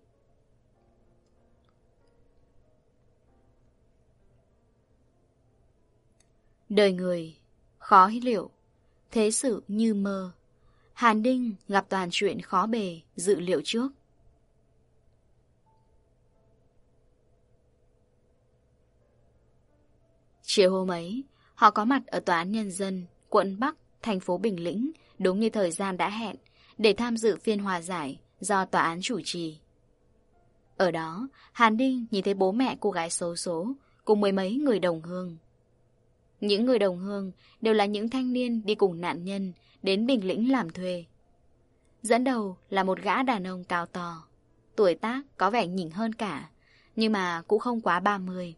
Speaker 2: Đời người khó hiểu, thế sự như mơ. Hàn Ninh gặp toàn chuyện khó bề dự liệu trước. Chiều hôm ấy, họ có mặt ở Tòa án Nhân dân, quận Bắc, thành phố Bình Lĩnh, đúng như thời gian đã hẹn, để tham dự phiên hòa giải do tòa án chủ trì. Ở đó, Hàn Ninh nhìn thấy bố mẹ cô gái xấu số cùng mười mấy người đồng hương. Những người đồng hương đều là những thanh niên đi cùng nạn nhân đến Bình Lĩnh làm thuê. Dẫn đầu là một gã đàn ông cao to, tuổi tác có vẻ nhỉnh hơn cả, nhưng mà cũng không quá ba mươi.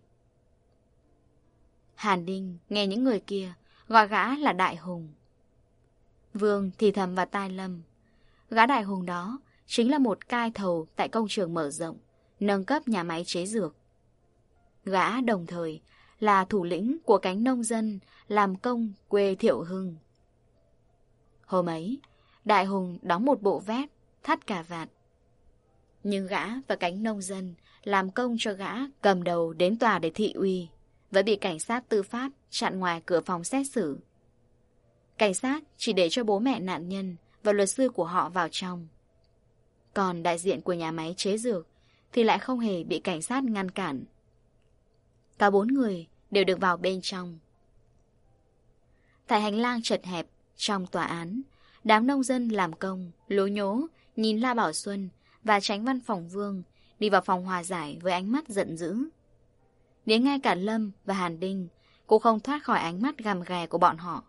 Speaker 2: Hàn Ninh nghe những người kia gọi gã là Đại Hùng. Vương thì thầm vào tai Lâm, gã Đại Hùng đó chính là một cai thầu tại công trường mở rộng, nâng cấp nhà máy chế dược. Gã đồng thời là thủ lĩnh của cánh nông dân làm công quê Thiệu Hưng. Hôm ấy, Đại Hùng đóng một bộ vest, thắt cà vạt. Nhưng gã và cánh nông dân làm công cho gã cầm đầu đến tòa để thị uy, vẫn bị cảnh sát tư pháp chặn ngoài cửa phòng xét xử. Cảnh sát chỉ để cho bố mẹ nạn nhân và luật sư của họ vào trong. Còn đại diện của nhà máy chế dược thì lại không hề bị cảnh sát ngăn cản. Cả bốn người đều được vào bên trong. Tại hành lang chật hẹp trong tòa án, đám nông dân làm công lố nhố nhìn La Bảo Xuân và Chánh Văn Phòng Vương đi vào phòng hòa giải với ánh mắt giận dữ. Đến ngay cả Lâm và Hàn Ninh cũng không thoát khỏi ánh mắt gằm ghè của bọn họ.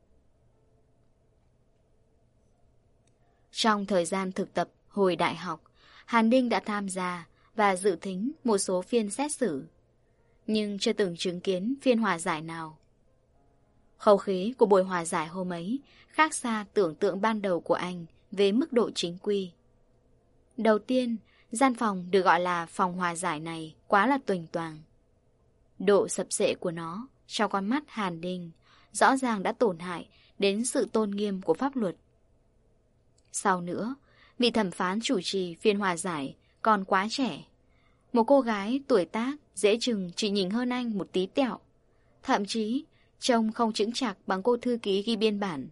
Speaker 2: Trong thời gian thực tập hồi đại học, Hàn Ninh đã tham gia và dự thính một số phiên xét xử, nhưng chưa từng chứng kiến phiên hòa giải nào. Khẩu khí của buổi hòa giải hôm ấy khác xa tưởng tượng ban đầu của anh về mức độ chính quy. Đầu tiên, gian phòng được gọi là phòng hòa giải này quá là tuềnh toàng. Độ sập sệ của nó trong con mắt Hàn Ninh rõ ràng đã tổn hại đến sự tôn nghiêm của pháp luật. Sau nữa, vị thẩm phán chủ trì phiên hòa giải còn quá trẻ. Một cô gái tuổi tác dễ chừng chỉ nhìn hơn anh một tí tẹo. Thậm chí, trông không chững chạc bằng cô thư ký ghi biên bản.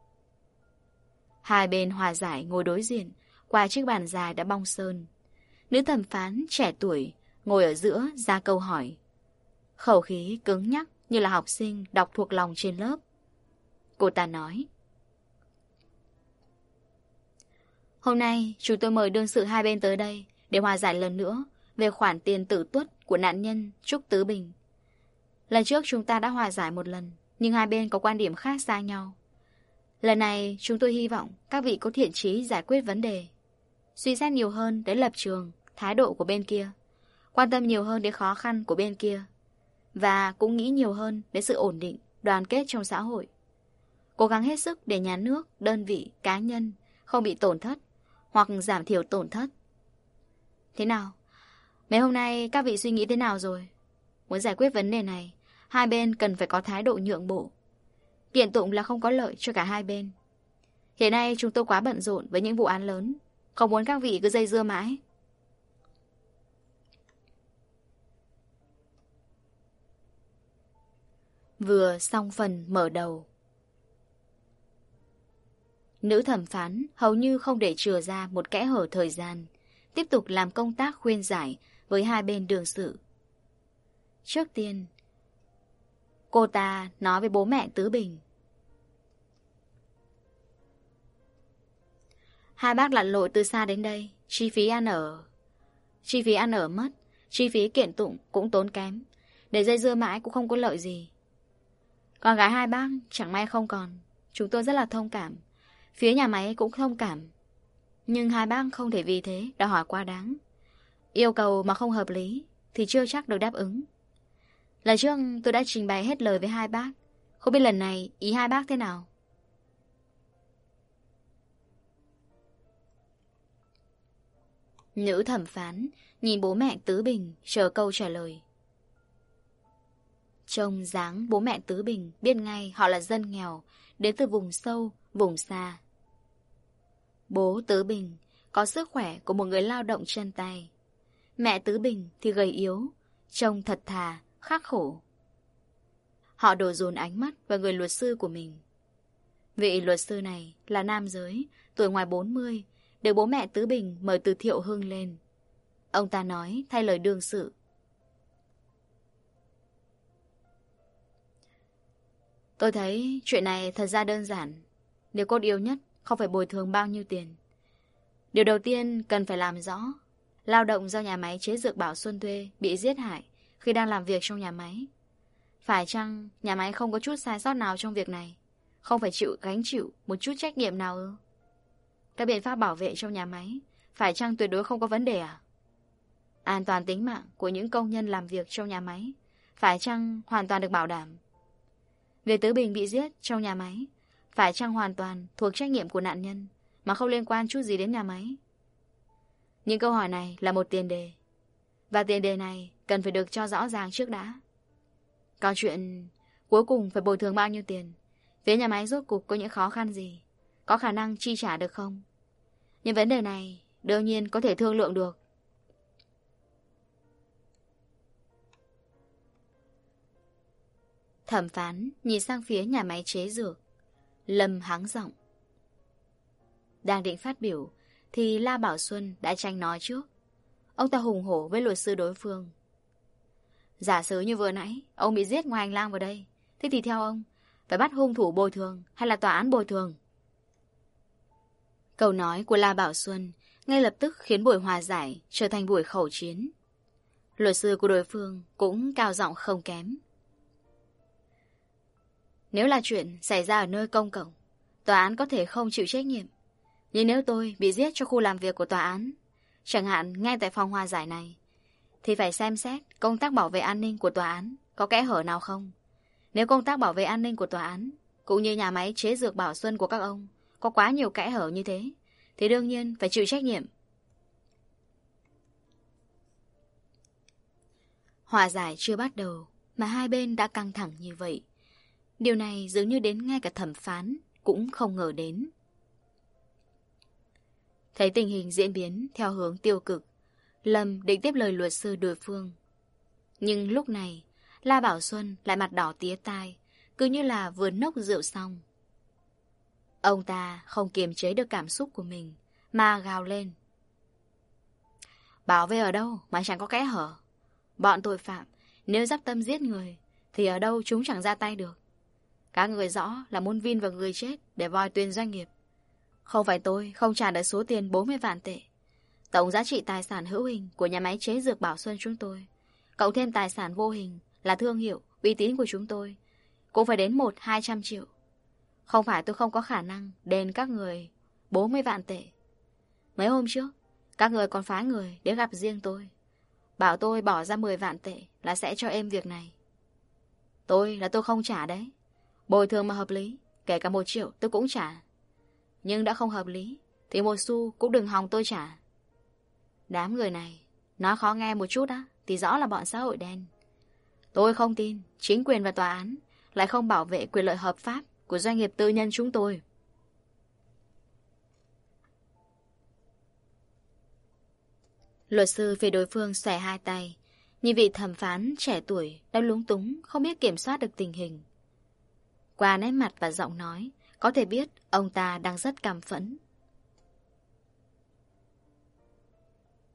Speaker 2: Hai bên hòa giải ngồi đối diện, qua chiếc bàn dài đã bong sơn. Nữ thẩm phán trẻ tuổi ngồi ở giữa ra câu hỏi. Khẩu khí cứng nhắc như là học sinh đọc thuộc lòng trên lớp. Cô ta nói: Hôm nay chúng tôi mời đương sự hai bên tới đây để hòa giải lần nữa về khoản tiền tử tuất của nạn nhân Trúc Tứ Bình. Lần trước chúng ta đã hòa giải một lần, nhưng hai bên có quan điểm khác xa nhau. Lần này chúng tôi hy vọng các vị có thiện chí giải quyết vấn đề, suy xét nhiều hơn đến lập trường, thái độ của bên kia, quan tâm nhiều hơn đến khó khăn của bên kia, và cũng nghĩ nhiều hơn đến sự ổn định, đoàn kết trong xã hội. Cố gắng hết sức để nhà nước, đơn vị, cá nhân không bị tổn thất hoặc giảm thiểu tổn thất. Thế nào? Mấy hôm nay các vị suy nghĩ thế nào rồi? Muốn giải quyết vấn đề này, hai bên cần phải có thái độ nhượng bộ. Kiện tụng là không có lợi cho cả hai bên. Hiện nay chúng tôi quá bận rộn với những vụ án lớn, không muốn các vị cứ dây dưa mãi. Vừa xong phần mở đầu, nữ thẩm phán hầu như không để chừa ra một kẽ hở thời gian, tiếp tục làm công tác khuyên giải với hai bên đương sự. Trước tiên, cô ta nói với bố mẹ Tứ Bình. Hai bác lặn lội từ xa đến đây, chi phí ăn ở. Chi phí ăn ở mất, chi phí kiện tụng cũng tốn kém. Để dây dưa mãi cũng không có lợi gì. Con gái hai bác chẳng may không còn. Chúng tôi rất là thông cảm. Phía nhà máy cũng thông cảm. Nhưng hai bác không thể vì thế đòi hỏi quá đáng. Yêu cầu mà không hợp lý thì chưa chắc được đáp ứng. Lần trước tôi đã trình bày hết lời với hai bác. Không biết lần này ý hai bác thế nào? Nữ thẩm phán nhìn bố mẹ Tứ Bình chờ câu trả lời. Trông dáng bố mẹ Tứ Bình biết ngay họ là dân nghèo, đến từ vùng sâu, vùng xa. Bố Tứ Bình có sức khỏe của một người lao động chân tay. Mẹ Tứ Bình thì gầy yếu, trông thật thà, khắc khổ. Họ đổ dồn ánh mắt vào người luật sư của mình. Vị luật sư này là nam giới, tuổi ngoài bốn mươi, được bố mẹ Tứ Bình mời từ Thiệu Hưng lên. Ông ta nói thay lời đương sự. Tôi thấy chuyện này thật ra đơn giản. Điều cốt yếu nhất không phải bồi thường bao nhiêu tiền. Điều đầu tiên cần phải làm rõ, lao động do nhà máy chế dược Bảo Xuân thuê bị giết hại khi đang làm việc trong nhà máy. Phải chăng nhà máy không có chút sai sót nào trong việc này? Không phải chịu gánh chịu một chút trách nhiệm nào ư? Các biện pháp bảo vệ trong nhà máy phải chăng tuyệt đối không có vấn đề à? An toàn tính mạng của những công nhân làm việc trong nhà máy phải chăng hoàn toàn được bảo đảm? Việc Tứ Bình bị giết trong nhà máy phải chăng hoàn toàn thuộc trách nhiệm của nạn nhân mà không liên quan chút gì đến nhà máy? Những câu hỏi này là một tiền đề, và tiền đề này cần phải được cho rõ ràng trước đã. Còn chuyện cuối cùng phải bồi thường bao nhiêu tiền, phía nhà máy rốt cuộc có những khó khăn gì, có khả năng chi trả được không? Những vấn đề này đương nhiên có thể thương lượng được. Thẩm phán nhìn sang phía nhà máy chế dược. Lâm hắng giọng. Đang định phát biểu thì La Bảo Xuân đã tranh nói trước. Ông ta hùng hổ với luật sư đối phương. Giả sử như vừa nãy ông bị giết ngoài hành lang vào đây, thế thì theo ông phải bắt hung thủ bồi thường hay là tòa án bồi thường? Câu nói của La Bảo Xuân ngay lập tức khiến buổi hòa giải trở thành buổi khẩu chiến. Luật sư của đối phương cũng cao giọng không kém. Nếu là chuyện xảy ra ở nơi công cộng, tòa án có thể không chịu trách nhiệm. Nhưng nếu tôi bị giết trong khu làm việc của tòa án, chẳng hạn ngay tại phòng hòa giải này, thì phải xem xét công tác bảo vệ an ninh của tòa án có kẽ hở nào không. Nếu công tác bảo vệ an ninh của tòa án cũng như nhà máy chế dược Bảo Xuân của các ông có quá nhiều kẽ hở như thế, thì đương nhiên phải chịu trách nhiệm. Hòa giải chưa bắt đầu mà hai bên đã căng thẳng như vậy. Điều này dường như đến ngay cả thẩm phán cũng không ngờ đến. Thấy tình hình diễn biến theo hướng tiêu cực, Lâm định tiếp lời luật sư đối phương. Nhưng lúc này, La Bảo Xuân lại mặt đỏ tía tai, cứ như là vừa nốc rượu xong. Ông ta không kiềm chế được cảm xúc của mình, mà gào lên. Bảo vệ ở đâu mà chẳng có kẽ hở. Bọn tội phạm, nếu dắp tâm giết người, thì ở đâu chúng chẳng ra tay được. Các người rõ là muốn vin vào người chết để voi tuyên doanh nghiệp. Không phải tôi không trả được số tiền bốn mươi vạn tệ. Tổng giá trị tài sản hữu hình của nhà máy chế dược Bảo Xuân chúng tôi, cộng thêm tài sản vô hình là thương hiệu, uy tín của chúng tôi, cũng phải đến một hai trăm triệu. Không phải tôi không có khả năng đền các người bốn mươi vạn tệ. Mấy hôm trước, các người còn phái người đến gặp riêng tôi, bảo tôi bỏ ra mười vạn tệ là sẽ cho êm việc này. Tôi là tôi không trả đấy. Bồi thường mà hợp lý, kể cả một triệu tôi cũng trả. Nhưng đã không hợp lý thì một xu cũng đừng hòng tôi trả. Đám người này nói khó nghe một chút á thì rõ là bọn xã hội đen. Tôi không tin chính quyền và tòa án lại không bảo vệ quyền lợi hợp pháp của doanh nghiệp tư nhân chúng tôi. Luật sư phía đối phương xòe hai tay, nhìn vị thẩm phán trẻ tuổi đang lúng túng không biết kiểm soát được tình hình. Qua nét mặt và giọng nói, có thể biết ông ta đang rất căm phẫn.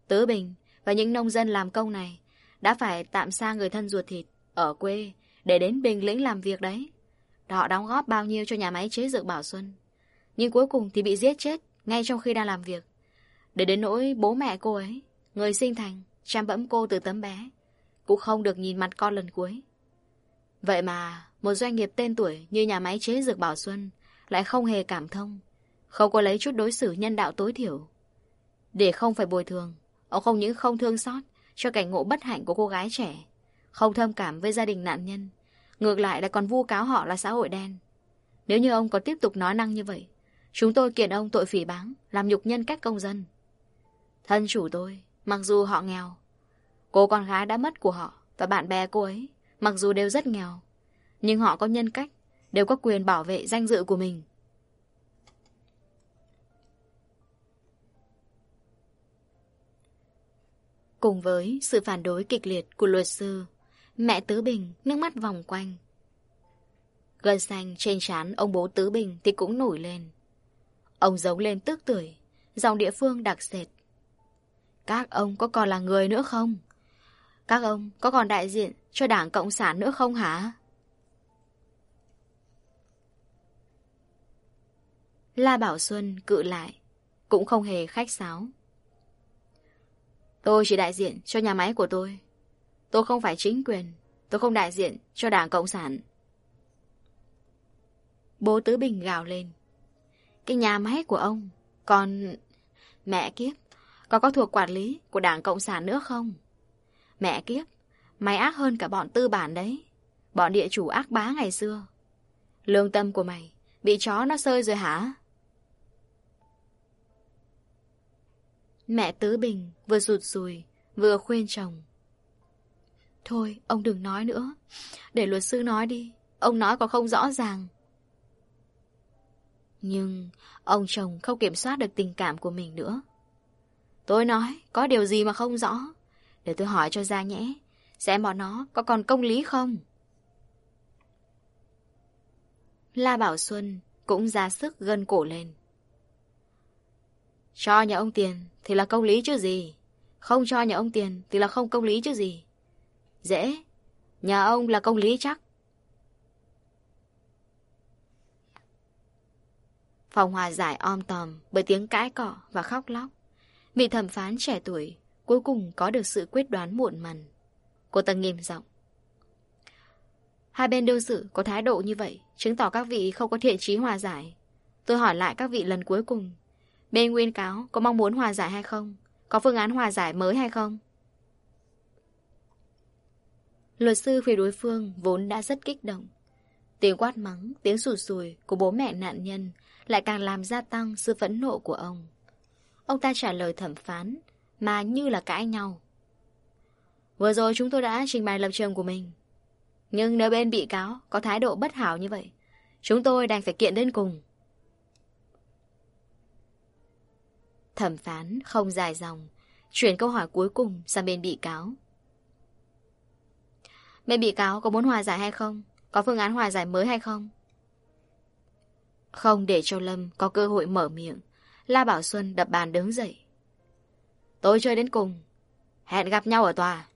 Speaker 2: Tứ Bình và những nông dân làm công này đã phải tạm xa người thân ruột thịt ở quê để đến Bình Lĩnh làm việc đấy. Họ đóng góp bao nhiêu cho nhà máy chế dược Bảo Xuân, nhưng cuối cùng thì bị giết chết ngay trong khi đang làm việc. Để đến nỗi bố mẹ cô ấy, người sinh thành, chăm bẵm cô từ tấm bé, cũng không được nhìn mặt con lần cuối. Vậy mà một doanh nghiệp tên tuổi như nhà máy chế dược Bảo Xuân lại không hề cảm thông, không có lấy chút đối xử nhân đạo tối thiểu. Để không phải bồi thường, ông không những không thương xót cho cảnh ngộ bất hạnh của cô gái trẻ, không thâm cảm với gia đình nạn nhân, ngược lại là còn vu cáo họ là xã hội đen. Nếu như ông còn tiếp tục nói năng như vậy, chúng tôi kiện ông tội phỉ báng, làm nhục nhân cách công dân. Thân chủ tôi, mặc dù họ nghèo, cô con gái đã mất của họ và bạn bè cô ấy, mặc dù đều rất nghèo, nhưng họ có nhân cách, đều có quyền bảo vệ danh dự của mình. Cùng với sự phản đối kịch liệt của luật sư, mẹ Tứ Bình nước mắt vòng quanh. Gân xanh trên trán ông bố Tứ Bình thì cũng nổi lên. Ông giống lên tức tưởi, giọng địa phương đặc sệt. Các ông có còn là người nữa không? Các ông có còn đại diện cho Đảng Cộng sản nữa không hả? La Bảo Xuân cự lại, cũng không hề khách sáo. Tôi chỉ đại diện cho nhà máy của tôi. Tôi không phải chính quyền. Tôi không đại diện cho Đảng Cộng sản. Bố Tứ Bình gào lên. Cái nhà máy của ông còn... Mẹ kiếp, còn có thuộc quản lý của Đảng Cộng sản nữa không? Mẹ kiếp, mày ác hơn cả bọn tư bản đấy. Bọn địa chủ ác bá ngày xưa. Lương tâm của mày bị chó nó sơi rồi hả? Mẹ Tứ Bình vừa rụt rùi vừa khuyên chồng. Thôi ông đừng nói nữa, để luật sư nói đi. Ông nói có không rõ ràng. Nhưng ông chồng không kiểm soát được tình cảm của mình nữa. Tôi nói có điều gì mà không rõ, để tôi hỏi cho ra nhẽ, xem bọn nó có còn công lý không. La Bảo Xuân cũng ra sức gân cổ lên. Cho nhà ông tiền thì là công lý chứ gì. Không cho nhà ông tiền thì là không công lý chứ gì. Dễ, nhà ông là công lý chắc. Phòng hòa giải om tòm bởi tiếng cãi cọ và khóc lóc. Vị thẩm phán trẻ tuổi cuối cùng có được sự quyết đoán muộn màng. Cô ta nghiêm giọng. Hai bên đương sự có thái độ như vậy, chứng tỏ các vị không có thiện chí hòa giải. Tôi hỏi lại các vị lần cuối cùng, bên nguyên cáo có mong muốn hòa giải hay không? Có phương án hòa giải mới hay không? Luật sư phía đối phương vốn đã rất kích động. Tiếng quát mắng, tiếng sụt sùi của bố mẹ nạn nhân lại càng làm gia tăng sự phẫn nộ của ông. Ông ta trả lời thẩm phán mà như là cãi nhau. Vừa rồi chúng tôi đã trình bày lập trường của mình. Nhưng nếu bên bị cáo có thái độ bất hảo như vậy, chúng tôi đành phải kiện đến cùng. Thẩm phán không dài dòng, chuyển câu hỏi cuối cùng sang bên bị cáo. Bên bị cáo có muốn hòa giải hay không? Có phương án hòa giải mới hay không? Không để cho Lâm có cơ hội mở miệng, La Bảo Xuân đập bàn đứng dậy. Tôi chơi đến cùng. Hẹn gặp nhau ở tòa.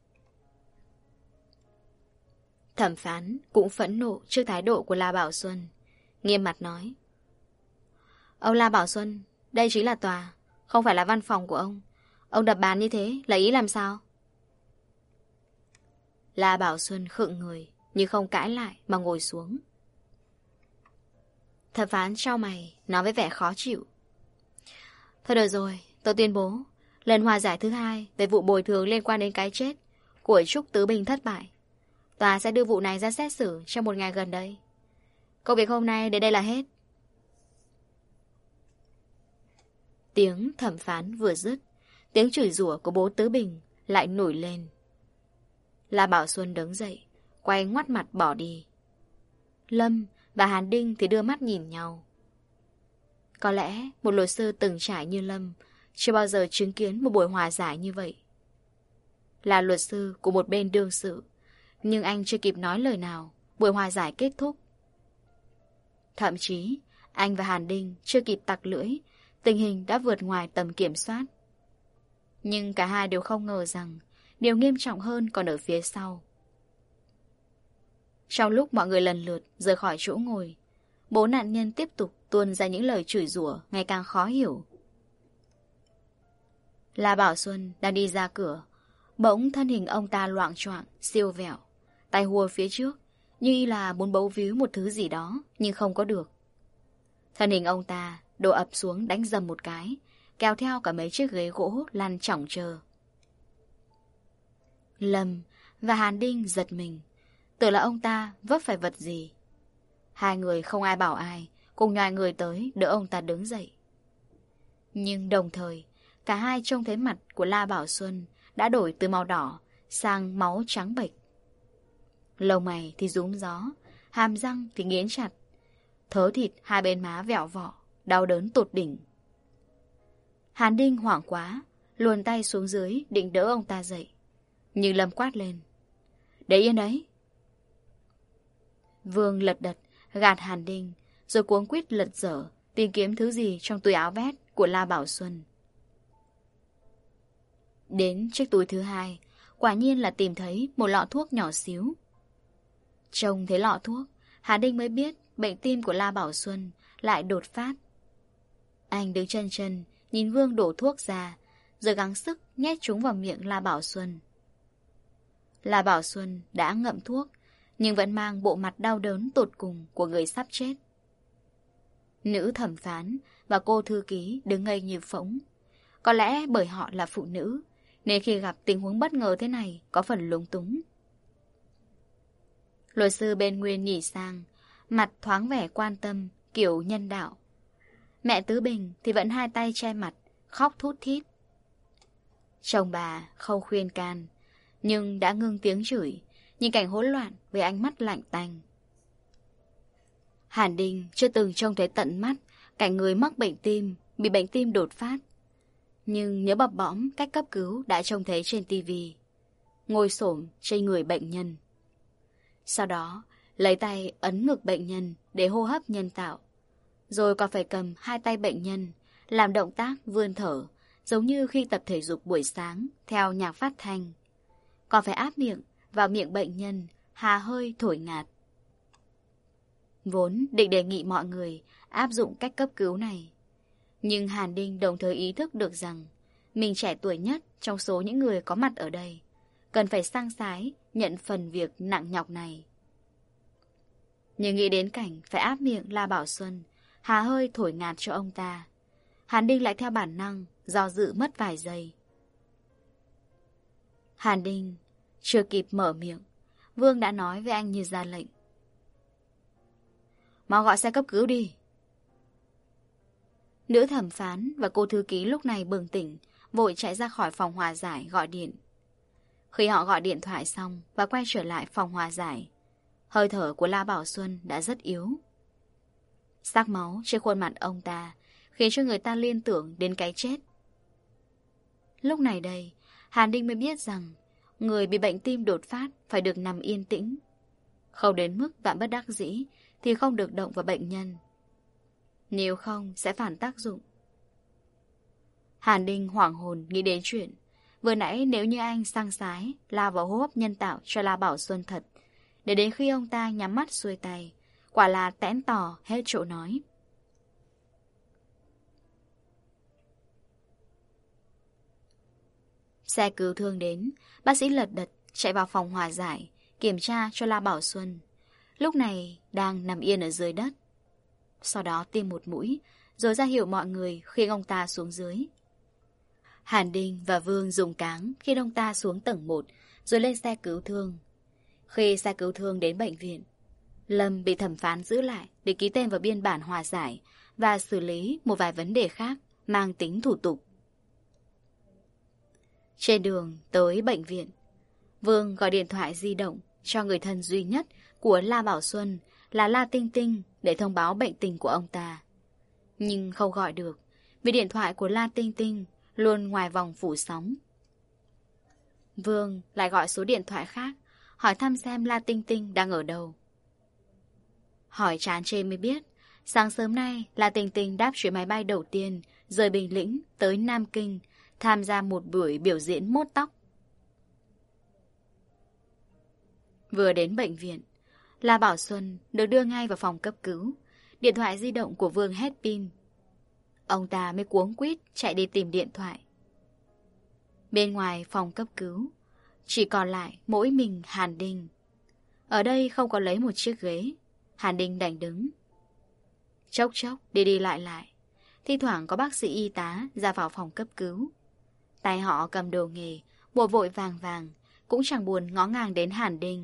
Speaker 2: Thẩm phán cũng phẫn nộ trước thái độ của La Bảo Xuân, nghiêm mặt nói. Ông La Bảo Xuân, đây chính là tòa, không phải là văn phòng của ông. Ông đập bàn như thế là ý làm sao? La Bảo Xuân khựng người, nhưng không cãi lại mà ngồi xuống. Thẩm phán trao mày, nói với vẻ khó chịu. Thôi được rồi, tôi tuyên bố, lần hòa giải thứ hai về vụ bồi thường liên quan đến cái chết của Trúc Tứ Bình thất bại. Tòa sẽ đưa vụ này ra xét xử trong một ngày gần đây. Công việc hôm nay đến đây là hết. Tiếng thẩm phán vừa dứt, tiếng chửi rủa của bố Tứ Bình lại nổi lên. La Bảo Xuân đứng dậy, quay ngoắt mặt bỏ đi. Lâm và Hàn Đinh thì đưa mắt nhìn nhau. Có lẽ một luật sư từng trải như Lâm chưa bao giờ chứng kiến một buổi hòa giải như vậy. Là luật sư của một bên đương sự, nhưng anh chưa kịp nói lời nào, buổi hòa giải kết thúc. Thậm chí, anh và Hàn Đinh chưa kịp tặc lưỡi, tình hình đã vượt ngoài tầm kiểm soát. Nhưng cả hai đều không ngờ rằng điều nghiêm trọng hơn còn ở phía sau. Trong lúc mọi người lần lượt rời khỏi chỗ ngồi, bố nạn nhân tiếp tục tuôn ra những lời chửi rủa ngày càng khó hiểu. La Bảo Xuân đang đi ra cửa, bỗng thân hình ông ta loạng choạng, siêu vẹo, tay hùa phía trước, như là muốn bấu víu một thứ gì đó, nhưng không có được. Thân hình ông ta đổ ập xuống đánh dầm một cái, kéo theo cả mấy chiếc ghế gỗ lăn chỏng chờ. Lâm và Hàn Đinh giật mình, tưởng là ông ta vấp phải vật gì. Hai người không ai bảo ai, cùng nhòi người tới đỡ ông ta đứng dậy. Nhưng đồng thời, cả hai trông thấy mặt của La Bảo Xuân đã đổi từ màu đỏ sang máu trắng bệch. Lông mày thì rúm gió, hàm răng thì nghiến chặt, thớ thịt hai bên má vẹo vọ, đau đớn tột đỉnh. Hàn Đinh hoảng quá, luồn tay xuống dưới định đỡ ông ta dậy. Nhưng Lâm quát lên: "Để yên đấy!" Vương lật đật gạt Hàn Đinh, rồi cuống quýt lật dở tìm kiếm thứ gì trong túi áo vest của La Bảo Xuân. Đến chiếc túi thứ hai, quả nhiên là tìm thấy một lọ thuốc nhỏ xíu. Trông thấy lọ thuốc, Hàn Đinh mới biết bệnh tim của La Bảo Xuân lại đột phát. Anh đứng chân chân nhìn Vương đổ thuốc ra, rồi gắng sức nhét chúng vào miệng La Bảo Xuân. La Bảo Xuân đã ngậm thuốc, nhưng vẫn mang bộ mặt đau đớn tột cùng của người sắp chết. Nữ thẩm phán và cô thư ký đứng ngây như phỗng. Có lẽ bởi họ là phụ nữ, nên khi gặp tình huống bất ngờ thế này có phần lúng túng. Luật sư bên Nguyên nhỉ sang, mặt thoáng vẻ quan tâm, kiểu nhân đạo. Mẹ Tứ Bình thì vẫn hai tay che mặt, khóc thút thít. Chồng bà không khuyên can, nhưng đã ngưng tiếng chửi, nhìn cảnh hỗn loạn với ánh mắt lạnh tanh. Hàn Đinh chưa từng trông thấy tận mắt cảnh người mắc bệnh tim, bị bệnh tim đột phát. Nhưng nhớ bập bõm cách cấp cứu đã trông thấy trên tivi, ngồi xổm trên người bệnh nhân. Sau đó lấy tay ấn ngực bệnh nhân để hô hấp nhân tạo, rồi còn phải cầm hai tay bệnh nhân làm động tác vươn thở, giống như khi tập thể dục buổi sáng theo nhạc phát thanh. Còn phải áp miệng vào miệng bệnh nhân, hà hơi thổi ngạt. Vốn định đề nghị mọi người áp dụng cách cấp cứu này, nhưng Hàn Đinh đồng thời ý thức được rằng mình trẻ tuổi nhất trong số những người có mặt ở đây, cần phải sang sái nhận phần việc nặng nhọc này. Nhưng nghĩ đến cảnh phải áp miệng La Bảo Xuân, hà hơi thổi ngạt cho ông ta, Hàn Đinh lại theo bản năng do dự mất vài giây. Hàn Đinh chưa kịp mở miệng, Vương đã nói với anh như ra lệnh: "Mau gọi xe cấp cứu đi." Nữ thẩm phán và cô thư ký lúc này bừng tỉnh, vội chạy ra khỏi phòng hòa giải gọi điện. Khi họ gọi điện thoại xong và quay trở lại phòng hòa giải, hơi thở của La Bảo Xuân đã rất yếu. Sắc máu trên khuôn mặt ông ta khiến cho người ta liên tưởng đến cái chết. Lúc này đây, Hàn Đinh mới biết rằng người bị bệnh tim đột phát phải được nằm yên tĩnh. Không đến mức vạn bất đắc dĩ thì không được động vào bệnh nhân, nếu không sẽ phản tác dụng. Hàn Đinh hoảng hồn nghĩ đến chuyện vừa nãy, nếu như anh sang sái lao vào hô hấp nhân tạo cho La Bảo Xuân thật, để đến khi ông ta nhắm mắt xuôi tay, quả là tẽn tỏ hết chỗ nói. Xe cứu thương đến, bác sĩ lật đật chạy vào phòng hòa giải, kiểm tra cho La Bảo Xuân. Lúc này đang nằm yên ở dưới đất. Sau đó tiêm một mũi, rồi ra hiệu mọi người khiêng ông ta xuống dưới. Hàn Đinh và Vương dùng cáng khiêng ông ta xuống tầng một, rồi lên xe cứu thương. Khi xe cứu thương đến bệnh viện, Lâm bị thẩm phán giữ lại để ký tên vào biên bản hòa giải và xử lý một vài vấn đề khác mang tính thủ tục. Trên đường tới bệnh viện, Vương gọi điện thoại di động cho người thân duy nhất của La Bảo Xuân là La Tinh Tinh để thông báo bệnh tình của ông ta. Nhưng không gọi được, vì điện thoại của La Tinh Tinh luôn ngoài vòng phủ sóng. Vương lại gọi số điện thoại khác, hỏi thăm xem La Tinh Tinh đang ở đâu. Hỏi chán chê mới biết, sáng sớm nay La Tinh Tinh đáp chuyến máy bay đầu tiên rời Bình Lĩnh tới Nam Kinh, tham gia một buổi biểu diễn mốt tóc. Vừa đến bệnh viện, La Bảo Xuân được đưa ngay vào phòng cấp cứu. Điện thoại di động của Vương hết pin. Ông ta mới cuống quýt chạy đi tìm điện thoại. Bên ngoài phòng cấp cứu, chỉ còn lại mỗi mình Hàn Đinh. Ở đây không có lấy một chiếc ghế. Hàn Đinh đành đứng. Chốc chốc đi đi lại lại. Thi thoảng có bác sĩ y tá ra vào phòng cấp cứu. Tay họ cầm đồ nghề, vội vội vàng vàng, cũng chẳng buồn ngó ngàng đến Hàn Đinh.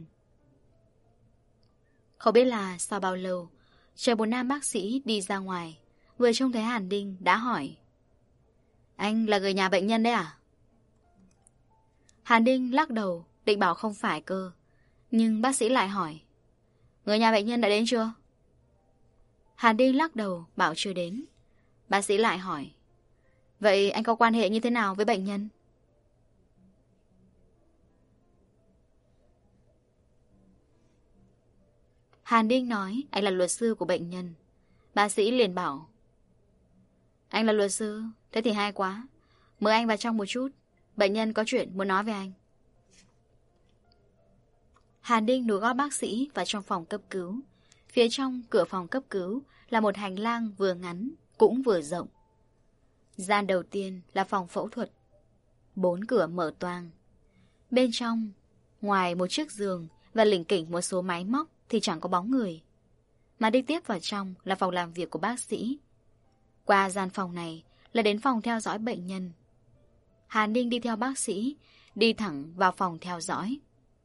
Speaker 2: Không biết là sau bao lâu, chờ một nam bác sĩ đi ra ngoài, vừa trông thấy Hàn Đinh đã hỏi: Anh là người nhà bệnh nhân đấy à? Hàn Đinh lắc đầu, định bảo không phải cơ. Nhưng bác sĩ lại hỏi: Người nhà bệnh nhân đã đến chưa? Hàn Đinh lắc đầu, bảo chưa đến. Bác sĩ lại hỏi: Vậy anh có quan hệ như thế nào với bệnh nhân? Hàn Đinh nói anh là luật sư của bệnh nhân. Bác sĩ liền bảo: Anh là luật sư, thế thì hay quá. Mời anh vào trong một chút, bệnh nhân có chuyện muốn nói với anh. Hàn Đinh nối gót bác sĩ vào trong phòng cấp cứu. Phía trong cửa phòng cấp cứu là một hành lang vừa ngắn cũng vừa rộng. Gian đầu tiên là phòng phẫu thuật. Bốn cửa mở toang. Bên trong, ngoài một chiếc giường và lỉnh kỉnh một số máy móc thì chẳng có bóng người. Mà đi tiếp vào trong là phòng làm việc của bác sĩ. Qua gian phòng này là đến phòng theo dõi bệnh nhân. Hàn Đinh đi theo bác sĩ, đi thẳng vào phòng theo dõi.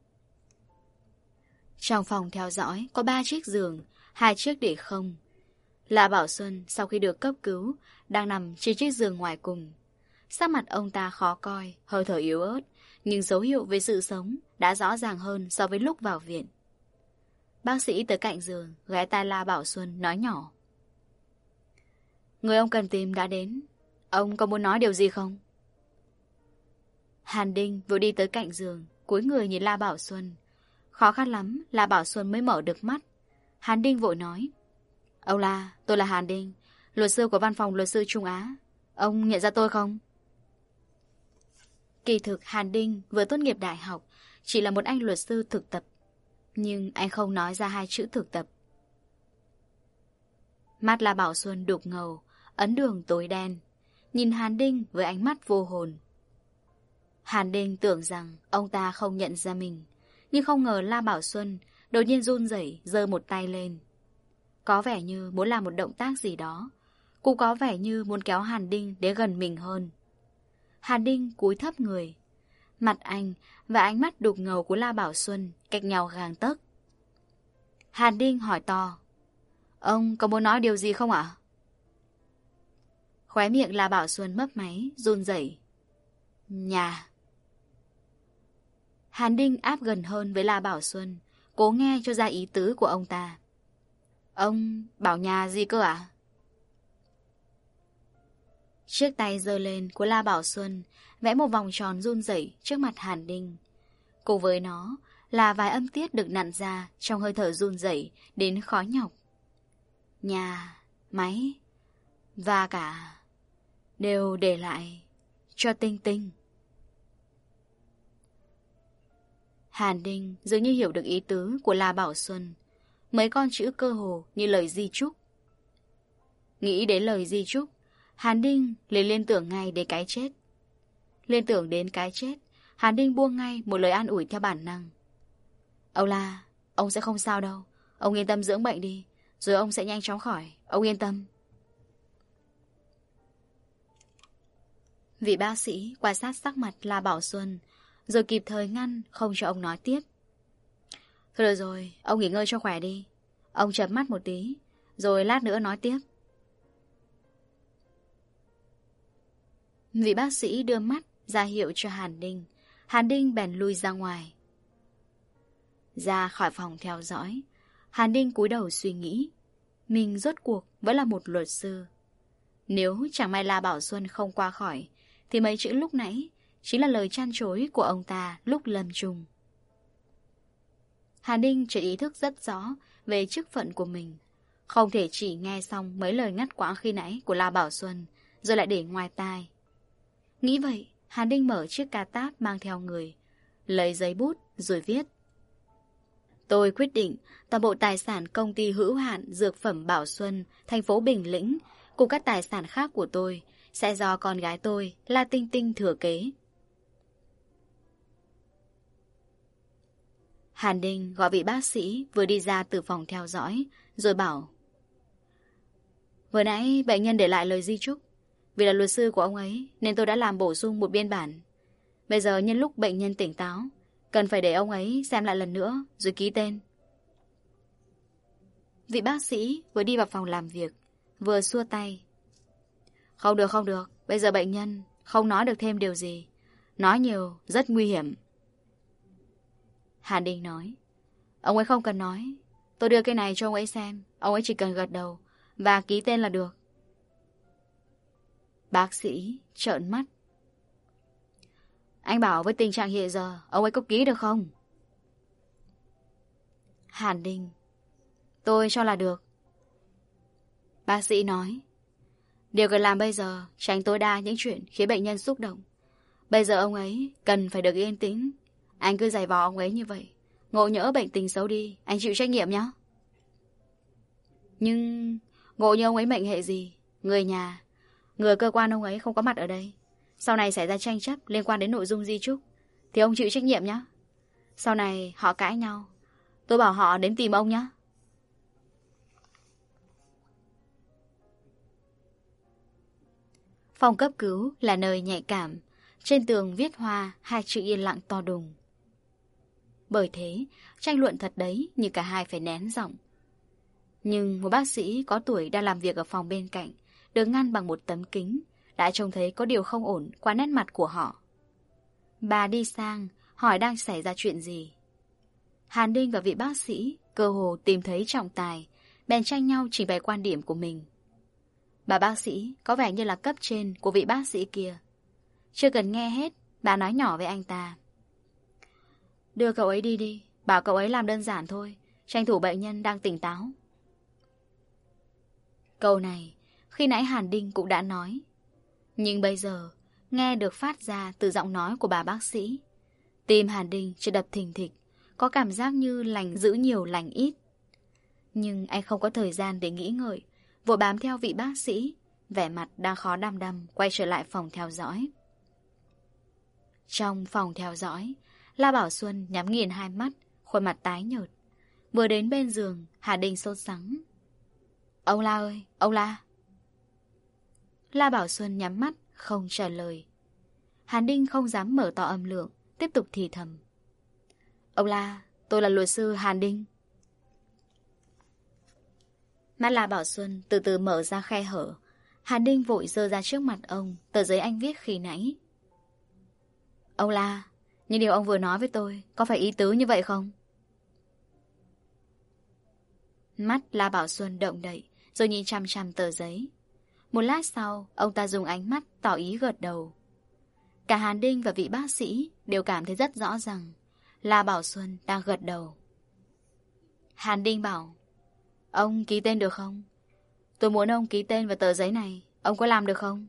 Speaker 2: Trong phòng theo dõi có ba chiếc giường, hai chiếc để không. La Bảo Xuân sau khi được cấp cứu đang nằm trên chiếc giường ngoài cùng. Sắc mặt ông ta khó coi, hơi thở yếu ớt, nhưng dấu hiệu về sự sống đã rõ ràng hơn so với lúc vào viện. Bác sĩ tới cạnh giường, ghé tai La Bảo Xuân nói nhỏ: Người ông cần tìm đã đến. Ông có muốn nói điều gì không? Hàn Đinh vừa đi tới cạnh giường, cúi người nhìn La Bảo Xuân. Khó khăn lắm La Bảo Xuân mới mở được mắt. Hàn Đinh vội nói: Ông La, tôi là Hàn Đinh, luật sư của văn phòng luật sư Trung Á. Ông nhận ra tôi không? Kỳ thực Hàn Đinh vừa tốt nghiệp đại học, chỉ là một anh luật sư thực tập. Nhưng anh không nói ra hai chữ thực tập. Mắt La Bảo Xuân đục ngầu, ấn đường tối đen, nhìn Hàn Đinh với ánh mắt vô hồn. Hàn Đinh tưởng rằng ông ta không nhận ra mình, nhưng không ngờ La Bảo Xuân đột nhiên run rẩy giơ một tay lên. Có vẻ như muốn làm một động tác gì đó, cũng có vẻ như muốn kéo Hàn Đinh đến gần mình hơn. Hàn Đinh cúi thấp người. Mặt anh và ánh mắt đục ngầu của La Bảo Xuân cách nhau gang tấc. Hàn Đinh hỏi to: Ông có muốn nói điều gì không ạ? Khóe miệng La Bảo Xuân mấp máy, run rẩy. Nhà. Hàn Đinh áp gần hơn với La Bảo Xuân, cố nghe cho ra ý tứ của ông ta. Ông bảo nhà gì cơ ạ? Chiếc tay giơ lên của La Bảo Xuân vẽ một vòng tròn run rẩy trước mặt Hàn Đinh. Cùng với nó là vài âm tiết được nặn ra trong hơi thở run rẩy đến khó nhọc. Nhà, máy và cả đều để lại cho Tinh Tinh. Hàn Đinh dường như hiểu được ý tứ của La Bảo Xuân. Mấy con chữ cơ hồ như lời di chúc. Nghĩ đến lời di chúc, Hàn Đinh liền liên tưởng ngay đến cái chết. Liên tưởng đến cái chết, Hàn Đinh buông ngay một lời an ủi theo bản năng. Ông La, ông sẽ không sao đâu. Ông yên tâm dưỡng bệnh đi, rồi ông sẽ nhanh chóng khỏi. Ông yên tâm. Vị bác sĩ quan sát sắc mặt La Bảo Xuân, rồi kịp thời ngăn không cho ông nói tiếp. Thôi được rồi, ông nghỉ ngơi cho khỏe đi. Ông chợp mắt một tí, rồi lát nữa nói tiếp. Vị bác sĩ đưa mắt ra hiệu cho Hàn Đinh. Hàn Đinh bèn lui ra ngoài. Ra khỏi phòng theo dõi, Hàn Đinh cúi đầu suy nghĩ. Mình rốt cuộc vẫn là một luật sư. Nếu chẳng may La Bảo Xuân không qua khỏi, thì mấy chữ lúc nãy chính là lời trăn trối của ông ta lúc lâm chung. Hàn Đinh chỉ ý thức rất rõ về chức phận của mình. Không thể chỉ nghe xong mấy lời ngắt quãng khi nãy của La Bảo Xuân rồi lại để ngoài tai. Nghĩ vậy, Hàn Đinh mở chiếc ca táp mang theo người, lấy giấy bút rồi viết. Tôi quyết định toàn bộ tài sản công ty hữu hạn dược phẩm Bảo Xuân, thành phố Bình Lĩnh, cùng các tài sản khác của tôi sẽ do con gái tôi, La Tinh Tinh, thừa kế. Hàn Đinh gọi vị bác sĩ vừa đi ra từ phòng theo dõi, rồi bảo: Vừa nãy bệnh nhân để lại lời di chúc. Vì là luật sư của ông ấy nên tôi đã làm bổ sung một biên bản. Bây giờ nhân lúc bệnh nhân tỉnh táo, cần phải để ông ấy xem lại lần nữa rồi ký tên. Vị bác sĩ vừa đi vào phòng làm việc, vừa xua tay. Không được, không được. Bây giờ bệnh nhân không nói được thêm điều gì. Nói nhiều rất nguy hiểm. Hàn Đinh nói: Ông ấy không cần nói. Tôi đưa cái này cho ông ấy xem. Ông ấy chỉ cần gật đầu và ký tên là được. Bác sĩ trợn mắt. Anh bảo với tình trạng hiện giờ, ông ấy có ký được không? Hàn Đinh: Tôi cho là được. Bác sĩ nói: Điều cần làm bây giờ tránh tối đa những chuyện khiến bệnh nhân xúc động. Bây giờ ông ấy cần phải được yên tĩnh. Anh cứ giày vò ông ấy như vậy, ngộ nhỡ bệnh tình xấu đi, anh chịu trách nhiệm nhé. Nhưng ngộ như ông ấy mệnh hệ gì, người nhà, người cơ quan ông ấy không có mặt ở đây, sau này xảy ra tranh chấp liên quan đến nội dung di chúc, thì ông chịu trách nhiệm nhé. Sau này họ cãi nhau, tôi bảo họ đến tìm ông nhé. Phòng cấp cứu là nơi nhạy cảm. Trên tường viết hoa hai chữ yên lặng to đùng. Bởi thế, tranh luận thật đấy, như cả hai phải nén giọng. Nhưng một bác sĩ có tuổi đang làm việc ở phòng bên cạnh, được ngăn bằng một tấm kính, đã trông thấy có điều không ổn qua nét mặt của họ. Bà đi sang, hỏi đang xảy ra chuyện gì. Hàn Đinh và vị bác sĩ cơ hồ tìm thấy trọng tài, bèn tranh nhau trình bày quan điểm của mình. Bà bác sĩ có vẻ như là cấp trên của vị bác sĩ kia. Chưa cần nghe hết, bà nói nhỏ với anh ta: Đưa cậu ấy đi đi, bảo cậu ấy làm đơn giản thôi, tranh thủ bệnh nhân đang tỉnh táo. Câu này khi nãy Hàn Đinh cũng đã nói, nhưng bây giờ nghe được phát ra từ giọng nói của bà bác sĩ, tim Hàn Đinh chợt đập thình thịch, có cảm giác như lành giữ nhiều lành ít. Nhưng anh không có thời gian để nghĩ ngợi, vội bám theo vị bác sĩ, vẻ mặt đang khó đăm đăm quay trở lại phòng theo dõi. Trong phòng theo dõi, La Bảo Xuân nhắm nghiền hai mắt, khuôn mặt tái nhợt. Vừa đến bên giường, Hà Đinh sốt sắng: Ông La ơi, ông La. La Bảo Xuân nhắm mắt, không trả lời. Hàn Đinh không dám mở to âm lượng, tiếp tục thì thầm: Ông La, tôi là luật sư Hàn Đinh. Mắt La Bảo Xuân từ từ mở ra khe hở. Hàn Đinh vội giơ ra trước mặt ông tờ giấy anh viết khi nãy. Ông La, những điều ông vừa nói với tôi có phải ý tứ như vậy không? Mắt La Bảo Xuân động đậy, rồi nhìn chăm chăm tờ giấy. Một lát sau, ông ta dùng ánh mắt tỏ ý gật đầu. Cả Hàn Đinh và vị bác sĩ đều cảm thấy rất rõ rằng La Bảo Xuân đang gật đầu. Hàn Đinh bảo: Ông ký tên được không? Tôi muốn ông ký tên vào tờ giấy này. Ông có làm được không?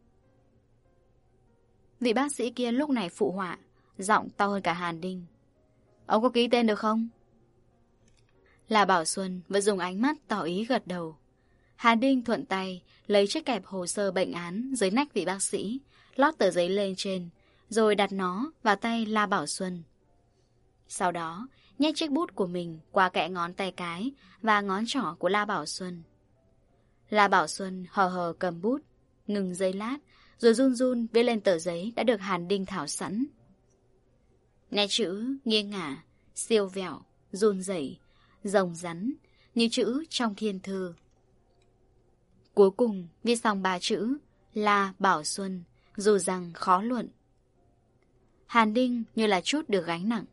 Speaker 2: Vị bác sĩ kia lúc này phụ họa, giọng to hơn cả Hàn Đinh: Ông có ký tên được không? La Bảo Xuân vẫn dùng ánh mắt tỏ ý gật đầu. Hàn Đinh thuận tay lấy chiếc kẹp hồ sơ bệnh án dưới nách vị bác sĩ, lót tờ giấy lên trên, rồi đặt nó vào tay La Bảo Xuân. Sau đó nhét chiếc bút của mình qua kẽ ngón tay cái và ngón trỏ của La Bảo Xuân. La Bảo Xuân hờ hờ cầm bút, ngừng giây lát, rồi run run viết lên tờ giấy đã được Hàn Đinh thảo sẵn. Nét chữ nghiêng ngả, siêu vẹo, run rẩy, rồng rắn, như chữ trong thiên thư. Cuối cùng viết xong ba chữ La Bảo Xuân, dù rằng khó luận. Hàn Đinh như là chút được gánh nặng.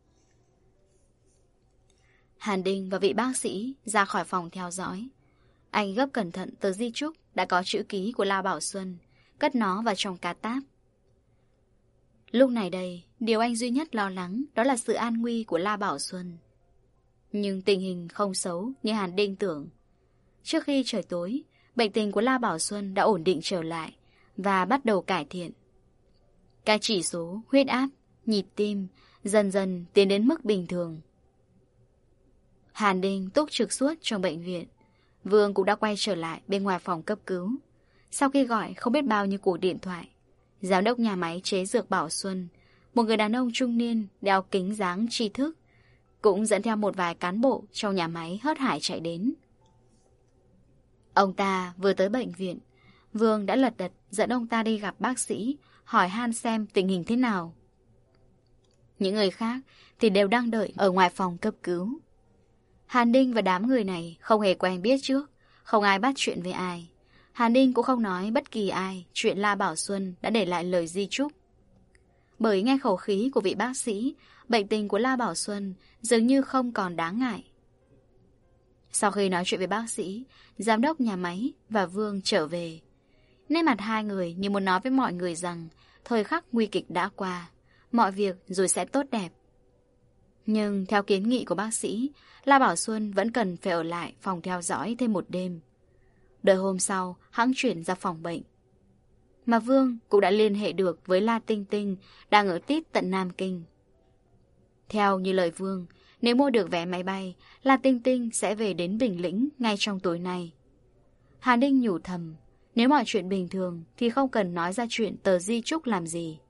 Speaker 2: Hàn Đinh và vị bác sĩ ra khỏi phòng theo dõi. Anh gấp cẩn thận tờ di chúc đã có chữ ký của La Bảo Xuân, cất nó vào trong cá táp. Lúc này đây, điều anh duy nhất lo lắng đó là sự an nguy của La Bảo Xuân. Nhưng tình hình không xấu như Hàn Đinh tưởng. Trước khi trời tối, bệnh tình của La Bảo Xuân đã ổn định trở lại và bắt đầu cải thiện. Các chỉ số, huyết áp, nhịp tim dần dần tiến đến mức bình thường. Hàn Đinh túc trực suốt trong bệnh viện. Vương cũng đã quay trở lại bên ngoài phòng cấp cứu. Sau khi gọi không biết bao nhiêu cuộc điện thoại, giám đốc nhà máy chế dược Bảo Xuân, một người đàn ông trung niên đeo kính dáng tri thức, cũng dẫn theo một vài cán bộ trong nhà máy hớt hải chạy đến. Ông ta vừa tới bệnh viện, Vương đã lật đật dẫn ông ta đi gặp bác sĩ, hỏi han xem tình hình thế nào. Những người khác thì đều đang đợi ở ngoài phòng cấp cứu. Hàn Đinh và đám người này không hề quen biết trước, không ai bắt chuyện với ai. Hàn Đinh cũng không nói bất kỳ ai chuyện La Bảo Xuân đã để lại lời di chúc. Bởi nghe khẩu khí của vị bác sĩ, bệnh tình của La Bảo Xuân dường như không còn đáng ngại. Sau khi nói chuyện với bác sĩ, giám đốc nhà máy và Vương trở về. Nét mặt hai người như muốn nói với mọi người rằng thời khắc nguy kịch đã qua, mọi việc rồi sẽ tốt đẹp. Nhưng theo kiến nghị của bác sĩ, La Bảo Xuân vẫn cần phải ở lại phòng theo dõi thêm một đêm. Đợi hôm sau, hẵng chuyển ra phòng bệnh. Mà Vương cũng đã liên hệ được với La Tinh Tinh đang ở tít tận Nam Kinh. Theo như lời Vương, nếu mua được vé máy bay, La Tinh Tinh sẽ về đến Bình Lĩnh ngay trong tối nay. Hàn Đinh nhủ thầm, nếu mọi chuyện bình thường thì không cần nói ra chuyện tờ di chúc làm gì.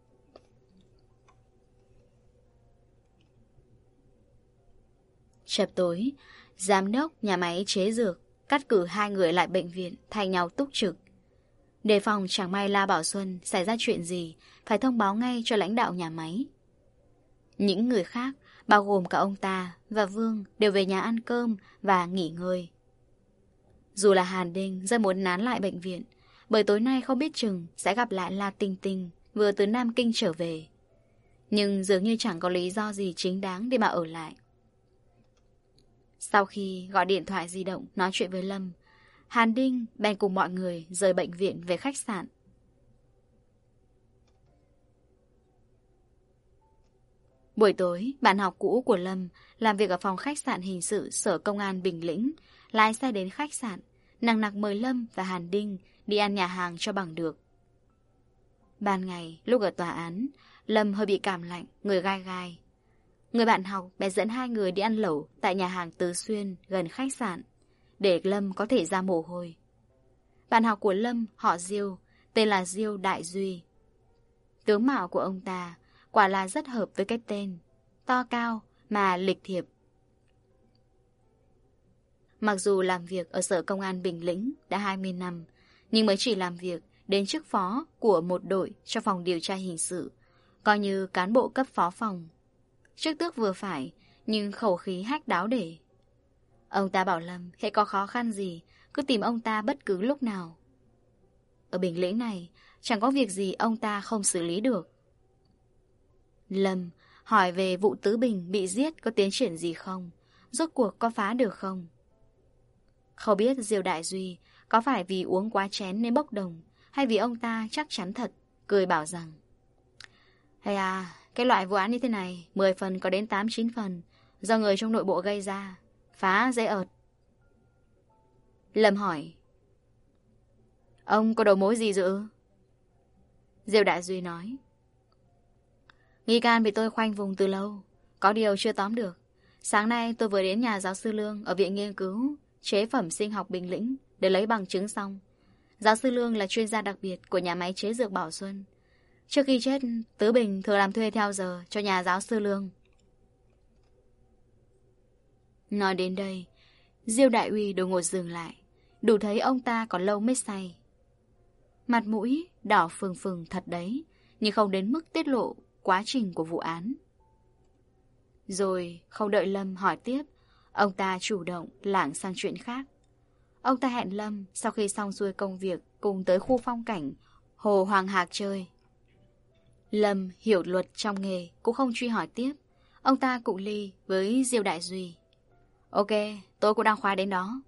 Speaker 2: Chập tối, giám đốc nhà máy chế dược cắt cử hai người lại bệnh viện thay nhau túc trực. Đề phòng chẳng may La Bảo Xuân xảy ra chuyện gì, phải thông báo ngay cho lãnh đạo nhà máy. Những người khác, bao gồm cả ông ta và Vương, đều về nhà ăn cơm và nghỉ ngơi. Dù là Hàn Đinh rất muốn nán lại bệnh viện, bởi tối nay không biết chừng sẽ gặp lại La Tinh Tinh vừa từ Nam Kinh trở về. Nhưng dường như chẳng có lý do gì chính đáng để mà ở lại. Sau khi gọi điện thoại di động nói chuyện với Lâm, Hàn Đinh bèn cùng mọi người rời bệnh viện về khách sạn. Buổi tối, bạn học cũ của Lâm làm việc ở phòng khách sạn hình sự Sở Công an Bình Lĩnh, lái xe đến khách sạn, nằng nặc mời Lâm và Hàn Đinh đi ăn nhà hàng cho bằng được. Ban ngày, lúc ở tòa án, Lâm hơi bị cảm lạnh, người gai gai. Người bạn học bèn dẫn hai người đi ăn lẩu tại nhà hàng Tứ Xuyên gần khách sạn, để Lâm có thể ra mồ hôi. Bạn học của Lâm họ Diêu, tên là Diêu Đại Duy. Tướng mạo của ông ta quả là rất hợp với cái tên, to cao mà lịch thiệp. Mặc dù làm việc ở Sở Công an Bình Lĩnh đã hai mươi năm, nhưng mới chỉ làm việc đến chức phó của một đội trong phòng điều tra hình sự, coi như cán bộ cấp phó phòng. Chức tước vừa phải, nhưng khẩu khí hách đáo để. Ông ta bảo Lâm hễ có khó khăn gì cứ tìm ông ta bất cứ lúc nào. Ở Bình Lĩnh này chẳng có việc gì ông ta không xử lý được. Lâm hỏi về vụ Tứ Bình bị giết có tiến triển gì không, rốt cuộc có phá được không. Không biết Diêu Đại Duy có phải vì uống quá chén nên bốc đồng, hay vì ông ta chắc chắn thật, cười bảo rằng: hay à, cái loại vụ án như thế này mười phần có đến tám chín phần do người trong nội bộ gây ra, phá dễ ợt. Lâm hỏi: ông có đầu mối gì dự? Diêu Đại Duy nói: nghi can bị tôi khoanh vùng từ lâu, có điều chưa tóm được. Sáng nay tôi vừa đến nhà giáo sư Lương ở Viện Nghiên cứu Chế phẩm Sinh học Bình Lĩnh để lấy bằng chứng xong. Giáo sư Lương là chuyên gia đặc biệt của nhà máy chế dược Bảo Xuân. Trước khi chết, Tứ Bình thường làm thuê theo giờ cho nhà giáo sư Lương. Nói đến đây, Diêu Đại Uy đột ngột dừng lại, đủ thấy ông ta còn lâu mới say. Mặt mũi đỏ phừng phừng thật đấy, nhưng không đến mức tiết lộ quá trình của vụ án. Rồi không đợi Lâm hỏi tiếp, ông ta chủ động lảng sang chuyện khác. Ông ta hẹn Lâm sau khi xong xuôi công việc cùng tới khu phong cảnh Hồ Hoàng Hạc chơi. Lâm hiểu luật trong nghề cũng không truy hỏi tiếp. Ông ta cụ ly với Diêu Đại Duy: ok, tôi cũng đang khoái đến đó.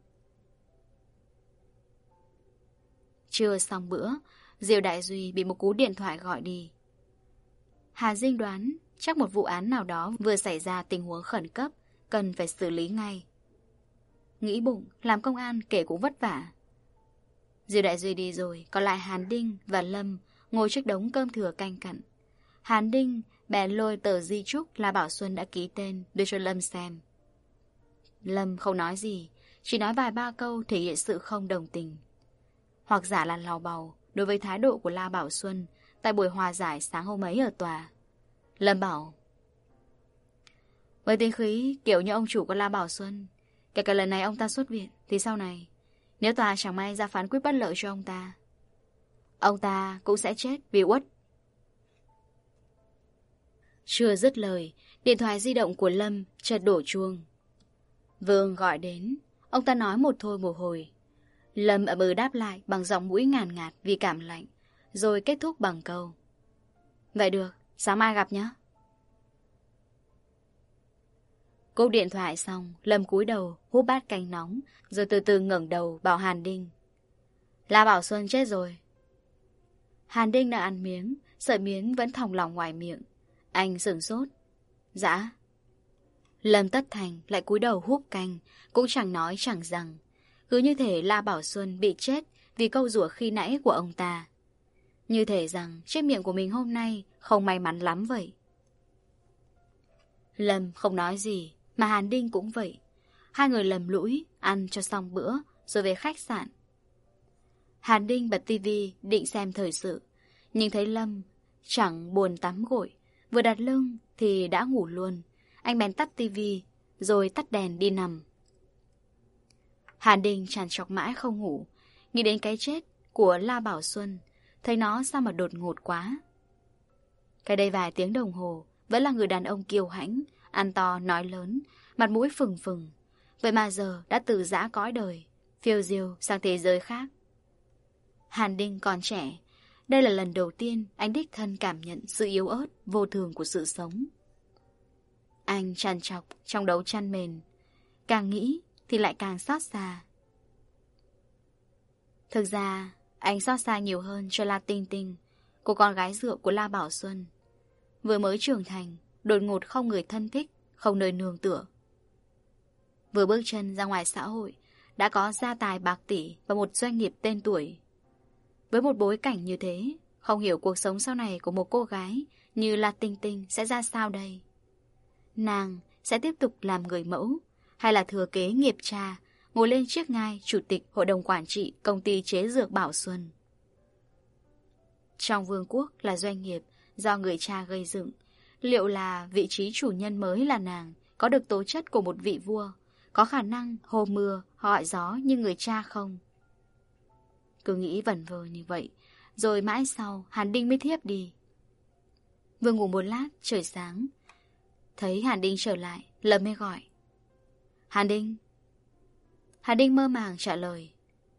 Speaker 2: Chưa xong bữa, Diêu Đại Duy bị một cú điện thoại gọi đi. Hà Dinh đoán chắc một vụ án nào đó vừa xảy ra tình huống khẩn cấp, cần phải xử lý ngay. Nghĩ bụng, làm công an kể cũng vất vả. Diêu Đại Duy đi rồi, còn lại Hàn Đinh và Lâm ngồi trước đống cơm thừa canh cặn. Hàn Đinh bèn lôi tờ di chúc La Bảo Xuân đã ký tên đưa cho Lâm xem. Lâm không nói gì, chỉ nói vài ba câu thể hiện sự không đồng tình, hoặc giả là lò bầu đối với thái độ của La Bảo Xuân tại buổi hòa giải sáng hôm ấy ở tòa. Lâm bảo: với tính khí kiểu như ông chủ của La Bảo Xuân, kể cả lần này ông ta xuất viện, thì sau này nếu tòa chẳng may ra phán quyết bất lợi cho ông ta, ông ta cũng sẽ chết vì uất. Chưa dứt lời, điện thoại di động của Lâm chợt đổ chuông. Vương gọi đến. Ông ta nói một thôi một hồi. Lâm ậm ừ đáp lại bằng giọng mũi ngàn ngạt vì cảm lạnh, rồi kết thúc bằng câu: vậy được, sáng mai gặp nhé. Cúp điện thoại xong, Lâm cúi đầu hút bát canh nóng, rồi từ từ ngẩng đầu bảo Hàn Đinh: La Bảo Xuân chết rồi. Hàn Đinh đang ăn miếng, sợi miếng vẫn thòng lỏng ngoài miệng. Anh sửng sốt: dạ. Lâm Tất Thành lại cúi đầu húp canh, cũng chẳng nói chẳng rằng, cứ như thể La Bảo Xuân bị chết vì câu rủa khi nãy của ông ta. Như thể rằng chiếc miệng của mình hôm nay không may mắn lắm vậy. Lâm không nói gì, mà Hàn Đinh cũng vậy. Hai người lầm lũi, ăn cho xong bữa, rồi về khách sạn. Hàn Đinh bật tivi định xem thời sự, nhưng thấy Lâm chẳng buồn tắm gội, vừa đặt lưng thì đã ngủ luôn. Anh bèn tắt tivi, rồi tắt đèn đi nằm. Hàn Đinh trằn trọc mãi không ngủ, nghĩ đến cái chết của La Bảo Xuân, thấy nó sao mà đột ngột quá. Cái đây vài tiếng đồng hồ, vẫn là người đàn ông kiêu hãnh, ăn to nói lớn, mặt mũi phừng phừng. Vậy mà giờ đã từ giã cõi đời, phiêu diêu sang thế giới khác. Hàn Đinh còn trẻ, đây là lần đầu tiên anh đích thân cảm nhận sự yếu ớt, vô thường của sự sống. Anh trằn trọc trong đấu chăn mền, càng nghĩ thì lại càng xót xa. Thực ra, anh xót xa nhiều hơn cho La Tinh Tinh, cô con gái rượu của La Bảo Xuân. Vừa mới trưởng thành, đột ngột không người thân thích, không nơi nương tựa. Vừa bước chân ra ngoài xã hội, đã có gia tài bạc tỷ và một doanh nghiệp tên tuổi. Với một bối cảnh như thế, không hiểu cuộc sống sau này của một cô gái như La Tinh Tinh sẽ ra sao đây. Nàng sẽ tiếp tục làm người mẫu, hay là thừa kế nghiệp cha, ngồi lên chiếc ngai chủ tịch hội đồng quản trị công ty chế dược Bảo Xuân. Trong vương quốc là doanh nghiệp do người cha gây dựng, liệu là vị trí chủ nhân mới là nàng có được tố chất của một vị vua, có khả năng hô mưa gọi gió như người cha không? Cứ nghĩ vẩn vơ như vậy, rồi mãi sau Hàn Đinh mới thiếp đi. Vừa ngủ một lát, trời sáng. Thấy Hàn Đinh trở lại, Lâm mới gọi: Hàn Đinh. Hàn Đinh mơ màng trả lời: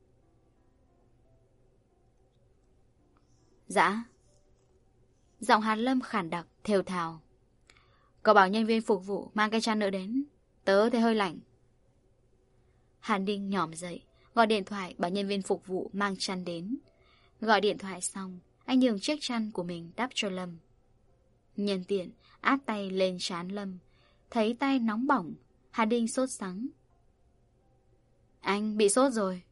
Speaker 2: dạ. Giọng Hàn Lâm khản đặc, thều thào: cậu bảo nhân viên phục vụ mang cái chăn nữa đến, tớ thấy hơi lạnh. Hàn Đinh nhỏm dậy, gọi điện thoại bảo nhân viên phục vụ mang chăn đến. Gọi điện thoại xong, anh nhường chiếc chăn của mình đắp cho Lâm. Nhân tiện áp tay lên trán Lâm, thấy tay nóng bỏng, Hàn Đinh sốt sắng: anh bị sốt rồi.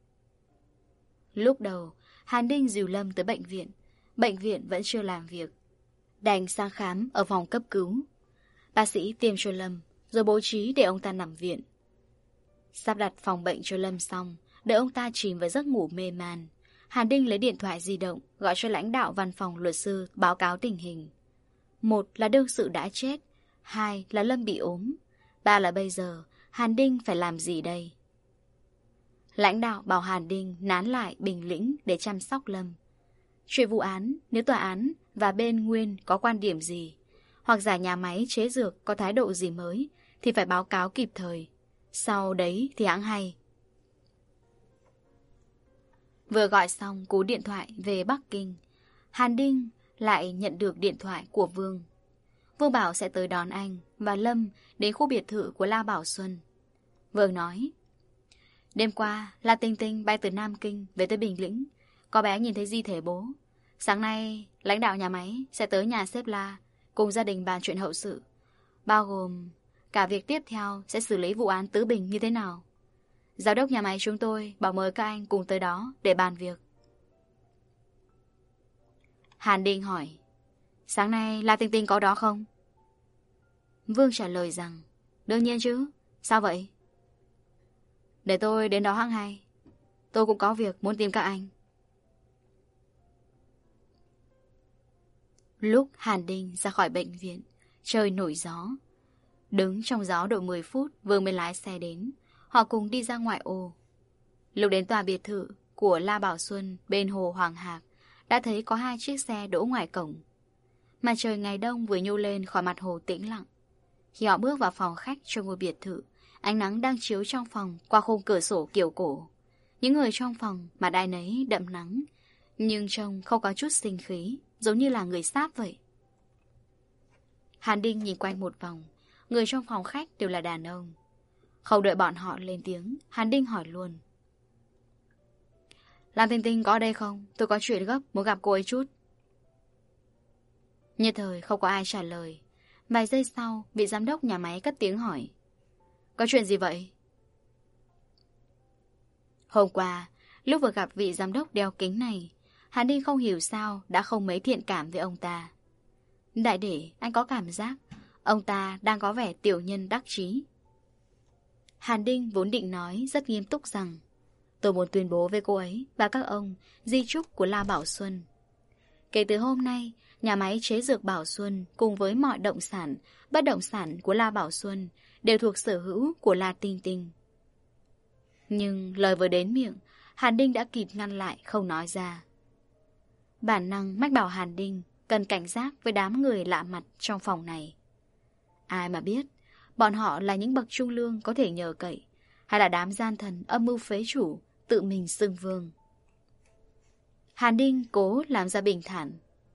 Speaker 2: Lúc đầu Hàn Đinh dìu Lâm tới bệnh viện. Bệnh viện vẫn chưa làm việc, đành sang khám ở phòng cấp cứu. Bác sĩ tiêm cho Lâm, rồi bố trí để ông ta nằm viện. Sắp đặt phòng bệnh cho Lâm xong, đợi ông ta chìm vào giấc ngủ mê man, Hàn Đinh lấy điện thoại di động gọi cho lãnh đạo văn phòng luật sư báo cáo tình hình. Một là đương sự đã chết, hai là Lâm bị ốm, ba là bây giờ Hàn Đinh phải làm gì đây? Lãnh đạo bảo Hàn Đinh nán lại bình lĩnh để chăm sóc Lâm. Chuyện vụ án, nếu tòa án và bên Nguyên có quan điểm gì, hoặc giả nhà máy chế dược có thái độ gì mới, thì phải báo cáo kịp thời. Sau đấy thì hãng hay. Vừa gọi xong cú điện thoại về Bắc Kinh, Hàn Đinh lại nhận được điện thoại của Vương. Vương bảo sẽ tới đón anh và Lâm đến khu biệt thự của La Bảo Xuân. Vương nói: đêm qua La Tinh Tinh bay từ Nam Kinh về tới Bình Lĩnh, có bé nhìn thấy di thể bố. Sáng nay lãnh đạo nhà máy sẽ tới nhà sếp La cùng gia đình bàn chuyện hậu sự, bao gồm cả việc tiếp theo sẽ xử lý vụ án Tứ Bình như thế nào. Giám đốc nhà máy chúng tôi bảo mời các anh cùng tới đó để bàn việc. Hàn Đinh hỏi: sáng nay La Tinh Tinh có đó không? Vương trả lời rằng, đương nhiên chứ, sao vậy? Để tôi đến đó hẵng hay. Tôi cũng có việc muốn tìm các anh. Lúc Hàn Đinh ra khỏi bệnh viện, trời nổi gió. Đứng trong gió độ mười phút, Vương mới lái xe đến. Họ cùng đi ra ngoại ô. Lúc đến tòa biệt thự của La Bảo Xuân bên hồ Hoàng Hạc, đã thấy có hai chiếc xe đỗ ngoài cổng. Mặt trời ngày đông vừa nhô lên khỏi mặt hồ tĩnh lặng. Khi họ bước vào phòng khách trong ngôi biệt thự, ánh nắng đang chiếu trong phòng qua khung cửa sổ kiểu cổ. Những người trong phòng mặt ai nấy đậm nắng, nhưng trông không có chút sinh khí, giống như là người sáp vậy. Hàn Đinh nhìn quanh một vòng, người trong phòng khách đều là đàn ông. Không đợi bọn họ lên tiếng, Hàn Đinh hỏi luôn. Lam Tinh Tinh có ở đây không? Tôi có chuyện gấp, muốn gặp cô ấy chút. Nhất thời không có ai trả lời. Vài giây sau, vị giám đốc nhà máy cất tiếng hỏi. Có chuyện gì vậy? Hôm qua, lúc vừa gặp vị giám đốc đeo kính này, Hàn Đinh không hiểu sao đã không mấy thiện cảm với ông ta. Đại để anh có cảm giác ông ta đang có vẻ tiểu nhân đắc chí. Hàn Đinh vốn định nói rất nghiêm túc rằng tôi muốn tuyên bố với cô ấy và các ông di chúc của La Bảo Xuân. Kể từ hôm nay, nhà máy chế dược Bảo Xuân cùng với mọi động sản, bất động sản của La Bảo Xuân đều thuộc sở hữu của La Tinh Tinh. Nhưng lời vừa đến miệng, Hàn Đinh đã kịp ngăn lại không nói ra. Bản năng mách bảo Hàn Đinh cần cảnh giác với đám người lạ mặt trong phòng này. Ai mà biết, bọn họ là những bậc trung lương có thể nhờ cậy, hay là đám gian thần âm mưu phế chủ tự mình xưng vương. Hàn Đinh cố làm ra bình thản.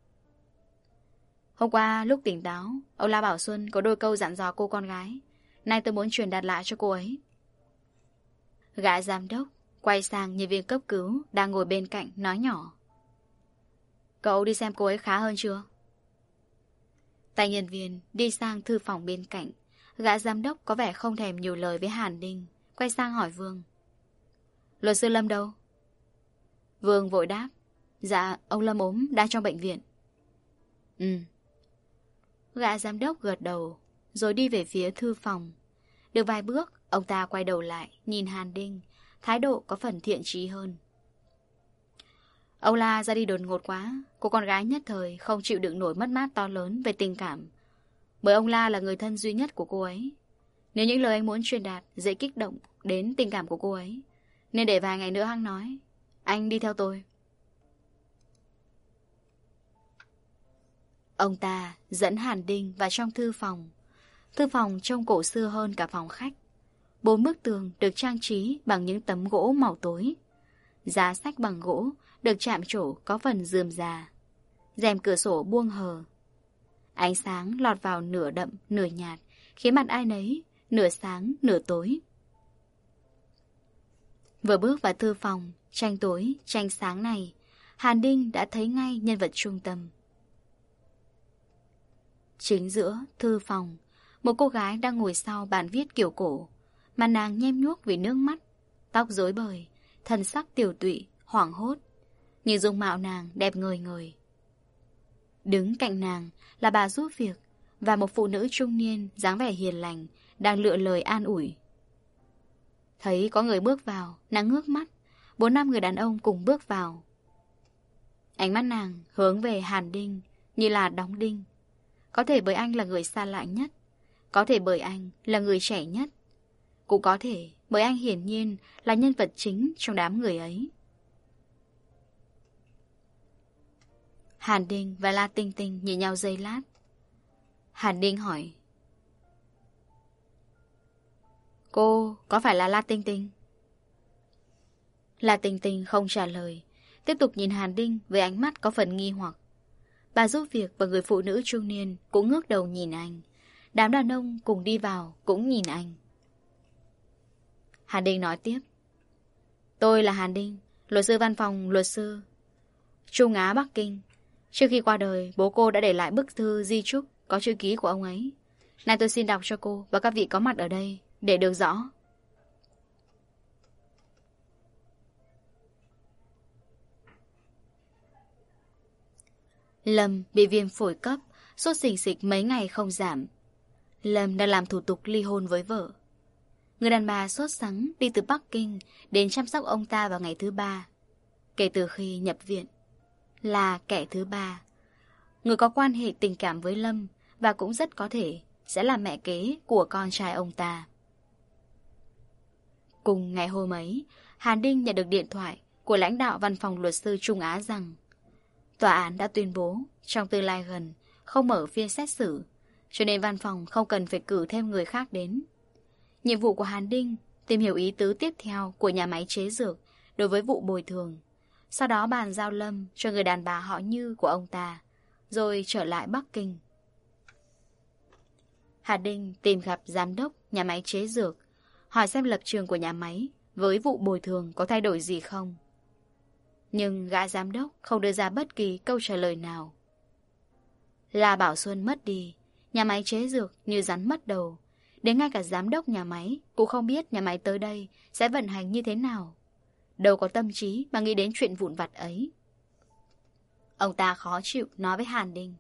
Speaker 2: Hôm qua lúc tỉnh táo, ông La Bảo Xuân có đôi câu dặn dò cô con gái. Nay tôi muốn truyền đạt lại cho cô ấy. Gã giám đốc quay sang nhân viên cấp cứu đang ngồi bên cạnh nói nhỏ. Cậu đi xem cô ấy khá hơn chưa? Tay nhân viên đi sang thư phòng bên cạnh. Gã giám đốc có vẻ không thèm nhiều lời với Hàn Đinh, quay sang hỏi Vương. Luật sư Lâm đâu? Vương vội đáp. Dạ, ông Lâm ốm, đang trong bệnh viện. Ừ. Gã giám đốc gật đầu, rồi đi về phía thư phòng. Được vài bước, ông ta quay đầu lại, nhìn Hàn Đinh, thái độ có phần thiện chí hơn. Ông La ra đi đột ngột quá, cô con gái nhất thời không chịu đựng nổi mất mát to lớn về tình cảm. Bởi ông La là người thân duy nhất của cô ấy. Nếu những lời anh muốn truyền đạt dễ kích động đến tình cảm của cô ấy, nên để vài ngày nữa hăng nói. Anh đi theo tôi. Ông ta dẫn Hàn Đinh vào trong thư phòng. Thư phòng trông cổ xưa hơn cả phòng khách. Bốn bức tường được trang trí bằng những tấm gỗ màu tối. Giá sách bằng gỗ được chạm trổ có phần rườm rà. Rèm cửa sổ buông hờ. Ánh sáng lọt vào nửa đậm nửa nhạt, khiến mặt ai nấy nửa sáng nửa tối. Vừa bước vào thư phòng tranh tối tranh sáng này, Hàn Đinh đã thấy ngay nhân vật trung tâm. Chính giữa thư phòng, một cô gái đang ngồi sau bàn viết kiểu cổ, mà nàng nhem nhuốc vì nước mắt, tóc rối bời, thần sắc tiểu tụy, hoảng hốt, nhưng dung mạo nàng đẹp ngời ngời. Đứng cạnh nàng là bà giúp việc và một phụ nữ trung niên dáng vẻ hiền lành đang lựa lời an ủi. Thấy có người bước vào, nàng ngước mắt, bốn năm người đàn ông cùng bước vào. Ánh mắt nàng hướng về Hàn Đinh như là đóng đinh. Có thể bởi anh là người xa lạ nhất, có thể bởi anh là người trẻ nhất, cũng có thể bởi anh hiển nhiên là nhân vật chính trong đám người ấy. Hàn Đinh và La Tinh Tinh nhìn nhau giây lát. Hàn Đinh hỏi. Cô có phải là La Tinh Tinh? La Tinh Tinh không trả lời, tiếp tục nhìn Hàn Đinh với ánh mắt có phần nghi hoặc. Bà giúp việc và người phụ nữ trung niên cũng ngước đầu nhìn anh. Đám đàn ông cùng đi vào cũng nhìn anh. Hàn Đinh nói tiếp. Tôi là Hàn Đinh, luật sư văn phòng luật sư Trung Á Bắc Kinh. Trước khi qua đời, bố cô đã để lại bức thư di chúc có chữ ký của ông ấy. Nay tôi xin đọc cho cô và các vị có mặt ở đây để được rõ. Lâm bị viêm phổi cấp, sốt xình xịch mấy ngày không giảm. Lâm đang làm thủ tục ly hôn với vợ. Người đàn bà sốt sắng đi từ Bắc Kinh đến chăm sóc ông ta vào ngày thứ ba, kể từ khi nhập viện. Là kẻ thứ ba, người có quan hệ tình cảm với Lâm và cũng rất có thể sẽ là mẹ kế của con trai ông ta. Cùng ngày hôm ấy, Hàn Đinh nhận được điện thoại của lãnh đạo văn phòng luật sư Trung Á rằng tòa án đã tuyên bố trong tương lai gần không mở phiên xét xử, cho nên văn phòng không cần phải cử thêm người khác đến. Nhiệm vụ của Hàn Đinh tìm hiểu ý tứ tiếp theo của nhà máy chế dược đối với vụ bồi thường, sau đó bàn giao Lâm cho người đàn bà họ Như của ông ta, rồi trở lại Bắc Kinh. Hàn Đinh tìm gặp giám đốc nhà máy chế dược, hỏi xem lập trường của nhà máy với vụ bồi thường có thay đổi gì không. Nhưng gã giám đốc không đưa ra bất kỳ câu trả lời nào. La Bảo Xuân mất đi, nhà máy chế dược như rắn mất đầu. Đến ngay cả giám đốc nhà máy cũng không biết nhà máy tới đây sẽ vận hành như thế nào. Đâu có tâm trí mà nghĩ đến chuyện vụn vặt ấy. Ông ta khó chịu nói với Hàn Đinh.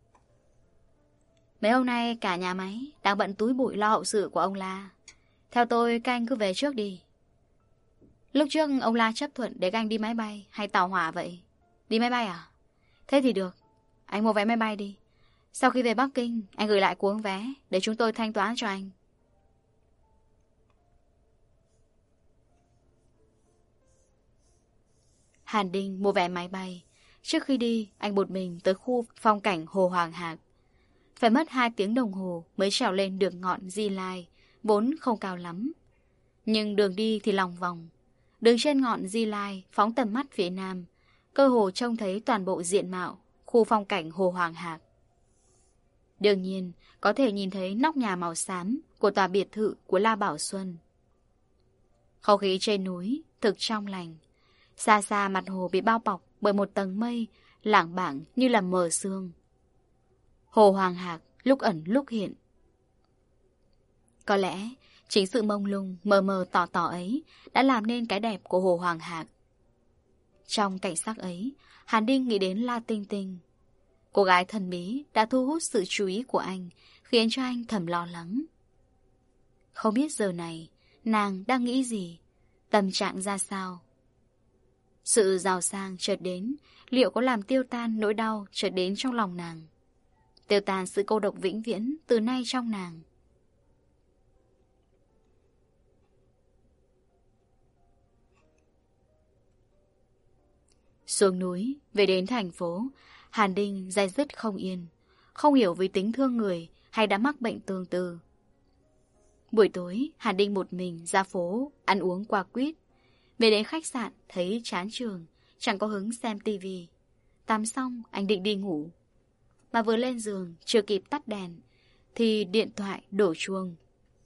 Speaker 2: Mấy hôm nay cả nhà máy đang bận túi bụi lo hậu sự của ông La. Theo tôi các anh cứ về trước đi. Lúc trước ông La chấp thuận để các anh đi máy bay hay tàu hỏa vậy? Đi máy bay à? Thế thì được, anh mua vé máy bay đi. Sau khi về Bắc Kinh, anh gửi lại cuống vé để chúng tôi thanh toán cho anh. Hàn Đinh mua vé máy bay. Trước khi đi, anh một mình tới khu phong cảnh Hồ Hoàng Hạc. Phải mất hai tiếng đồng hồ mới trèo lên được ngọn Di Lai, vốn không cao lắm. Nhưng đường đi thì lòng vòng. Đứng trên ngọn Di Lai, phóng tầm mắt phía nam, cơ hồ trông thấy toàn bộ diện mạo khu phong cảnh Hồ Hoàng Hạc. Đương nhiên, có thể nhìn thấy nóc nhà màu xám của tòa biệt thự của La Bảo Xuân. Không khí trên núi thực trong lành. Xa xa mặt hồ bị bao bọc bởi một tầng mây lảng bảng như là mờ sương. Hồ Hoàng Hạc lúc ẩn lúc hiện. Có lẽ chính sự mông lung mờ mờ tỏ tỏ ấy đã làm nên cái đẹp của Hồ Hoàng Hạc. Trong cảnh sắc ấy, Hàn Đinh nghĩ đến La Tinh Tinh. Cô gái thần bí đã thu hút sự chú ý của anh, khiến cho anh thầm lo lắng. Không biết giờ này nàng đang nghĩ gì, tâm trạng ra sao. Sự giàu sang chợt đến, liệu có làm tiêu tan nỗi đau chợt đến trong lòng nàng, tiêu tan sự cô độc vĩnh viễn từ nay trong nàng. Xuống núi, về đến thành phố, Hàn Đinh day dứt không yên, không hiểu vì tính thương người hay đã mắc bệnh tương tự. Buổi tối, Hàn Đinh một mình ra phố ăn uống qua quýt. Về đến khách sạn thấy chán trường, chẳng có hứng xem tivi. Tắm xong anh định đi ngủ, mà vừa lên giường chưa kịp tắt đèn thì điện thoại đổ chuông.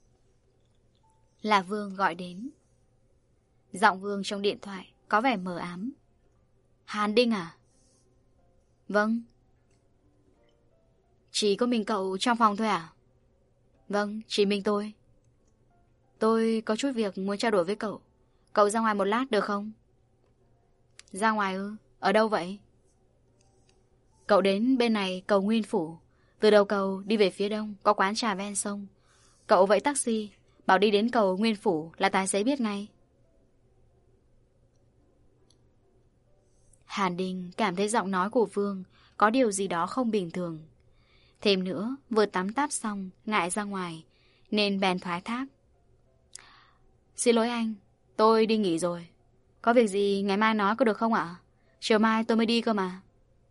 Speaker 2: Là Vương gọi đến. Giọng Vương trong điện thoại có vẻ mờ ám. Hàn Đinh à? Vâng. Chỉ có mình cậu trong phòng thôi à? Vâng, chỉ mình tôi. Tôi có chút việc muốn trao đổi với cậu. Cậu ra ngoài một lát được không? Ra ngoài ư? Ở đâu vậy? Cậu đến bên này cầu Nguyên Phủ. Từ đầu cầu đi về phía đông có quán trà ven sông. Cậu vẫy taxi, bảo đi đến cầu Nguyên Phủ là tài xế biết ngay. Hàn Đinh cảm thấy giọng nói của Vương có điều gì đó không bình thường. Thêm nữa, vừa tắm táp xong, ngại ra ngoài, nên bèn thoái thác. Xin lỗi anh, tôi đi nghỉ rồi. Có việc gì ngày mai nói có được không ạ? Chiều mai tôi mới đi cơ mà.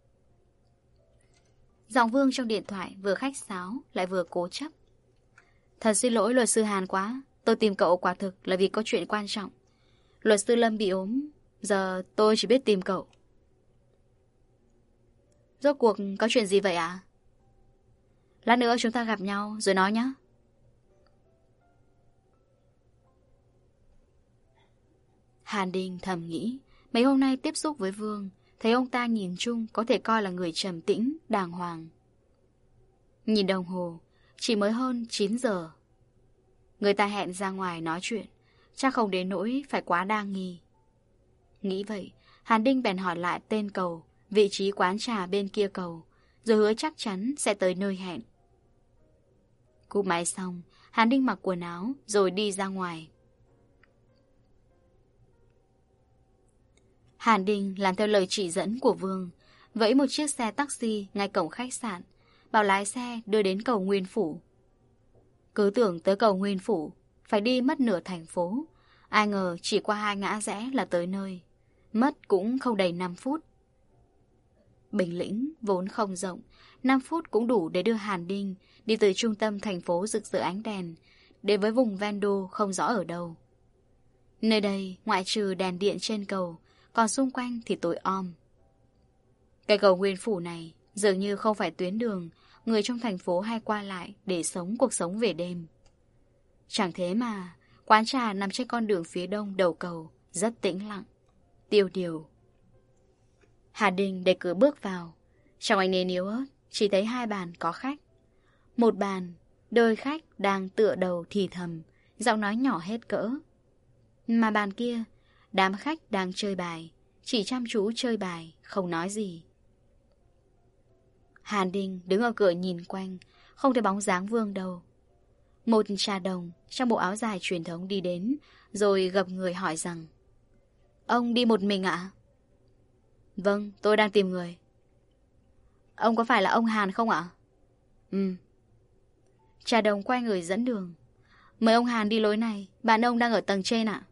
Speaker 2: Giọng Vương trong điện thoại vừa khách sáo lại vừa cố chấp. Thật xin lỗi luật sư Hàn quá. Tôi tìm cậu quả thực là vì có chuyện quan trọng. Luật sư Lâm bị ốm, giờ tôi chỉ biết tìm cậu. Rốt cuộc có chuyện gì vậy ạ? Lát nữa chúng ta gặp nhau rồi nói nhé. Hàn Đinh thầm nghĩ, mấy hôm nay tiếp xúc với Vương, thấy ông ta nhìn chung có thể coi là người trầm tĩnh, đàng hoàng. Nhìn đồng hồ, chỉ mới hơn chín giờ. Người ta hẹn ra ngoài nói chuyện, chắc không đến nỗi phải quá đa nghi. Nghĩ vậy, Hàn Đinh bèn hỏi lại tên cầu vị trí quán trà bên kia cầu, rồi hứa chắc chắn sẽ tới nơi hẹn. Cúp máy xong, Hàn Đinh mặc quần áo rồi đi ra ngoài. Hàn Đinh làm theo lời chỉ dẫn của Vương, vẫy một chiếc xe taxi ngay cổng khách sạn, bảo lái xe đưa đến cầu Nguyên Phủ. Cứ tưởng tới cầu Nguyên Phủ phải đi mất nửa thành phố, ai ngờ chỉ qua hai ngã rẽ là tới nơi, mất cũng không đầy năm phút. Bình Lĩnh vốn không rộng, năm phút cũng đủ để đưa Hàn Đinh đi từ trung tâm thành phố rực rỡ ánh đèn, đến với vùng ven đô không rõ ở đâu. Nơi đây ngoại trừ đèn điện trên cầu, còn xung quanh thì tối om. Cái cầu Nguyên Phủ này dường như không phải tuyến đường người trong thành phố hay qua lại để sống cuộc sống về đêm. Chẳng thế mà quán trà nằm trên con đường phía đông đầu cầu, rất tĩnh lặng, tiêu điều. Hà Đinh đẩy cửa bước vào. Trong ánh nến yếu ớt chỉ thấy hai bàn có khách. Một bàn, đôi khách đang tựa đầu thì thầm, giọng nói nhỏ hết cỡ. Mà bàn kia, đám khách đang chơi bài, chỉ chăm chú chơi bài, không nói gì. Hàn Đinh đứng ở cửa nhìn quanh, không thấy bóng dáng Vương đâu. Một trà đồng trong bộ áo dài truyền thống đi đến, rồi gập người hỏi rằng: Ông đi một mình ạ? Vâng, tôi đang tìm người. Ông có phải là ông Hàn không ạ? Ừ. Trà đồng quay người dẫn đường. Mời ông Hàn đi lối này, bạn ông đang ở tầng trên ạ.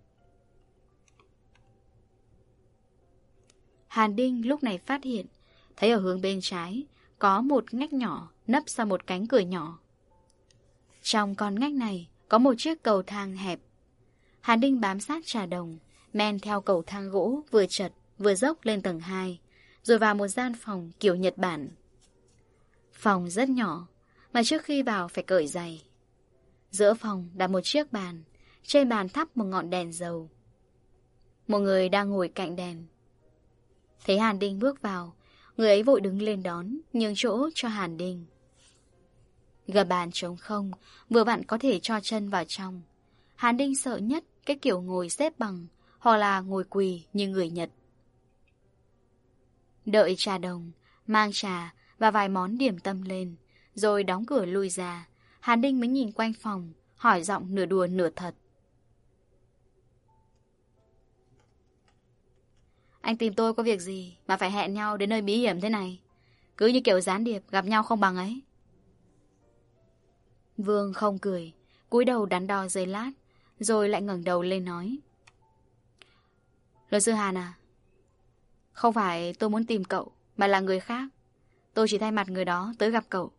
Speaker 2: Hàn Đinh lúc này phát hiện, thấy ở hướng bên trái có một ngách nhỏ nấp sau một cánh cửa nhỏ. Trong con ngách này có một chiếc cầu thang hẹp. Hàn Đinh bám sát trà đồng, men theo cầu thang gỗ vừa chật vừa dốc lên tầng hai, rồi vào một gian phòng kiểu Nhật Bản. Phòng rất nhỏ, mà trước khi vào phải cởi giày. Giữa phòng đặt một chiếc bàn, trên bàn thắp một ngọn đèn dầu. Một người đang ngồi cạnh đèn. Thấy Hàn Đinh bước vào, người ấy vội đứng lên đón, nhường chỗ cho Hàn Đinh. Gà bàn trống không, vừa vặn có thể cho chân vào trong. Hàn Đinh sợ nhất cái kiểu ngồi xếp bằng, hoặc là ngồi quỳ như người Nhật. Đợi trà đồng, mang trà và vài món điểm tâm lên, rồi đóng cửa lui ra. Hàn Đinh mới nhìn quanh phòng, hỏi giọng nửa đùa nửa thật: Anh tìm tôi có việc gì mà phải hẹn nhau đến nơi bí hiểm thế này? Cứ như kiểu gián điệp gặp nhau không bằng ấy. Vương không cười, cúi đầu đắn đo giây lát, rồi lại ngẩng đầu lên nói: Luật sư Hàn à, không phải tôi muốn tìm cậu, mà là người khác. Tôi chỉ thay mặt người đó tới gặp cậu.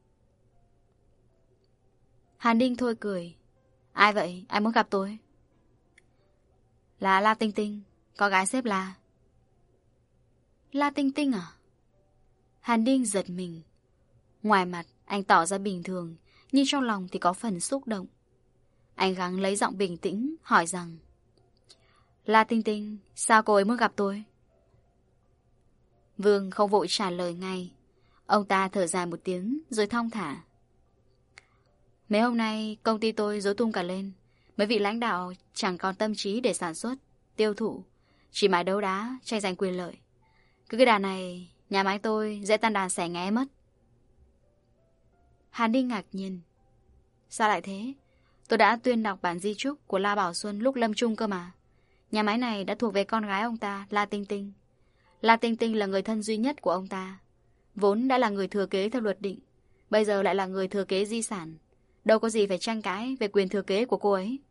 Speaker 2: Hàn Đinh thôi cười: Ai vậy? Ai muốn gặp tôi? Là La Tinh Tinh, có gái xếp La. La Tinh Tinh à? Hàn Đinh giật mình. Ngoài mặt anh tỏ ra bình thường, nhưng trong lòng thì có phần xúc động. Anh gắng lấy giọng bình tĩnh, hỏi rằng: La Tinh Tinh, sao cô ấy muốn gặp tôi? Vương không vội trả lời ngay. Ông ta thở dài một tiếng, rồi thong thả: Mấy hôm nay công ty tôi rối tung cả lên. Mấy vị lãnh đạo chẳng còn tâm trí để sản xuất, tiêu thụ, chỉ mãi đấu đá, tranh giành quyền lợi. Cứ cái đà này, nhà máy tôi dễ tan đàn xẻ nghé mất. Hàn Đinh ngạc nhiên: Sao lại thế? Tôi đã tuyên đọc bản di chúc của La Bảo Xuân lúc lâm chung cơ mà. Nhà máy này đã thuộc về con gái ông ta, La Tinh Tinh. La Tinh Tinh là người thân duy nhất của ông ta, vốn đã là người thừa kế theo luật định, bây giờ lại là người thừa kế di sản. Đâu có gì phải tranh cãi về quyền thừa kế của cô ấy.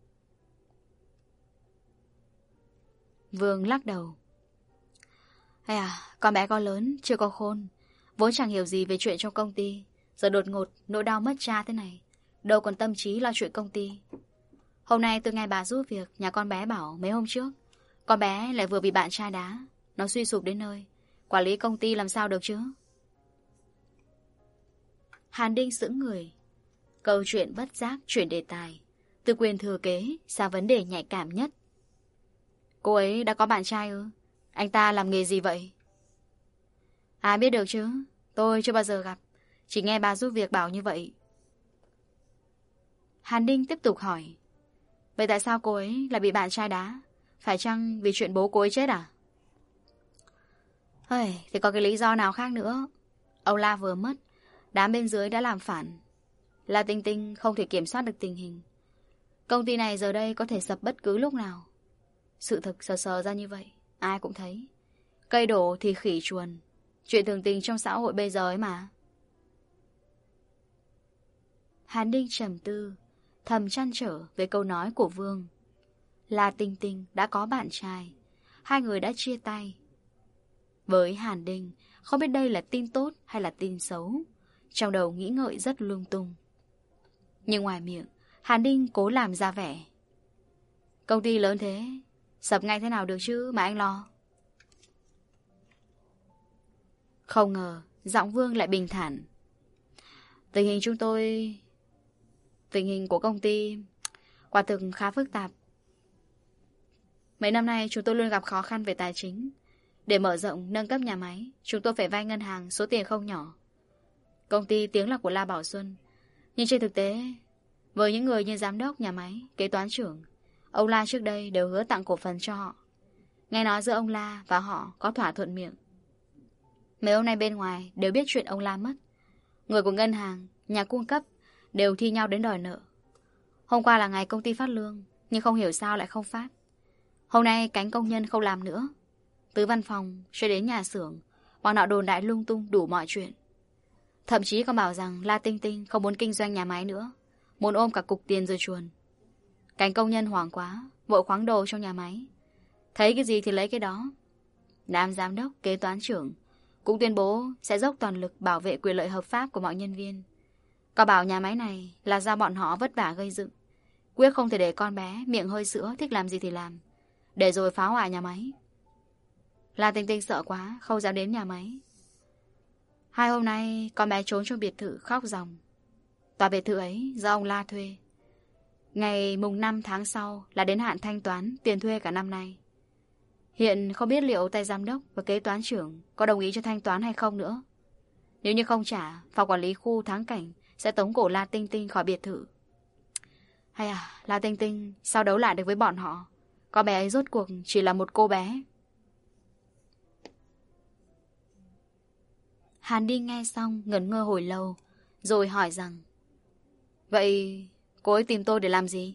Speaker 2: Vương lắc đầu: Hay à, con bé con lớn, chưa có khôn, vốn chẳng hiểu gì về chuyện trong công ty, giờ đột ngột nỗi đau mất cha thế này, đâu còn tâm trí lo chuyện công ty. Hôm nay tôi nghe bà giúp việc, nhà con bé bảo mấy hôm trước con bé lại vừa bị bạn trai đá, nó suy sụp đến nơi, quản lý công ty làm sao được chứ? Hàn Đinh sững người. Câu chuyện bất giác chuyển đề tài, từ quyền thừa kế sang vấn đề nhạy cảm nhất. Cô ấy đã có bạn trai ư? Anh ta làm nghề gì vậy? Ai biết được chứ, tôi chưa bao giờ gặp, chỉ nghe bà giúp việc bảo như vậy. Hàn Đinh tiếp tục hỏi: Vậy tại sao cô ấy lại bị bạn trai đá? Phải chăng vì chuyện bố cô ấy chết à? Hey, thì có cái lý do nào khác nữa. Âu La vừa mất, đám bên dưới đã làm phản. La Tinh Tinh không thể kiểm soát được tình hình. Công ty này giờ đây có thể sập bất cứ lúc nào. Sự thực sờ sờ ra như vậy, ai cũng thấy. Cây đổ thì khỉ chuồn. Chuyện thường tình trong xã hội bây giờ ấy mà. Hàn Đinh trầm tư, thầm trăn trở về câu nói của Vương. La Tinh Tinh đã có bạn trai, hai người đã chia tay. Với Hàn Đinh, không biết đây là tin tốt hay là tin xấu. Trong đầu nghĩ ngợi rất lung tung. Nhưng ngoài miệng, Hàn Đinh cố làm ra vẻ. Công ty lớn thế, sập ngay thế nào được chứ mà anh lo. Không ngờ, giọng Vương lại bình thản. Tình hình chúng tôi... Tình hình của công ty quả thực khá phức tạp. Mấy năm nay chúng tôi luôn gặp khó khăn về tài chính. Để mở rộng, nâng cấp nhà máy, chúng tôi phải vay ngân hàng số tiền không nhỏ. Công ty tiếng là của La Bảo Xuân. Nhưng trên thực tế, với những người như giám đốc nhà máy, kế toán trưởng, ông La trước đây đều hứa tặng cổ phần cho họ. Nghe nói giữa ông La và họ có thỏa thuận miệng. Mấy hôm nay bên ngoài đều biết chuyện ông La mất. Người của ngân hàng, nhà cung cấp đều thi nhau đến đòi nợ. Hôm qua là ngày công ty phát lương, nhưng không hiểu sao lại không phát. Hôm nay cánh công nhân không làm nữa. Từ văn phòng cho đến nhà xưởng, bọn họ đồn đại lung tung đủ mọi chuyện. Thậm chí còn bảo rằng La Tinh Tinh không muốn kinh doanh nhà máy nữa, muốn ôm cả cục tiền rồi chuồn. Cánh công nhân hoảng quá, vội khoáng đồ trong nhà máy. Thấy cái gì thì lấy cái đó. Đám giám đốc, kế toán trưởng cũng tuyên bố sẽ dốc toàn lực bảo vệ quyền lợi hợp pháp của mọi nhân viên. Có bảo nhà máy này là do bọn họ vất vả gây dựng, quyết không thể để con bé miệng hơi sữa thích làm gì thì làm, để rồi phá hoại nhà máy. La Tinh Tinh sợ quá, không dám đến nhà máy. Hai hôm nay con bé trốn trong biệt thự khóc ròng. Tòa biệt thự ấy do ông La thuê. Ngày mùng năm tháng sau là đến hạn thanh toán tiền thuê cả năm nay. Hiện không biết liệu tay giám đốc và kế toán trưởng có đồng ý cho thanh toán hay không nữa. Nếu như không trả, phòng quản lý khu Thắng Cảnh sẽ tống cổ La Tinh Tinh khỏi biệt thự. Hay à, La Tinh Tinh sao đấu lại được với bọn họ? Con bé ấy rốt cuộc chỉ là một cô bé. Hàn Đi nghe xong ngẩn ngơ hồi lâu, rồi hỏi rằng: Vậy cô ấy tìm tôi để làm gì?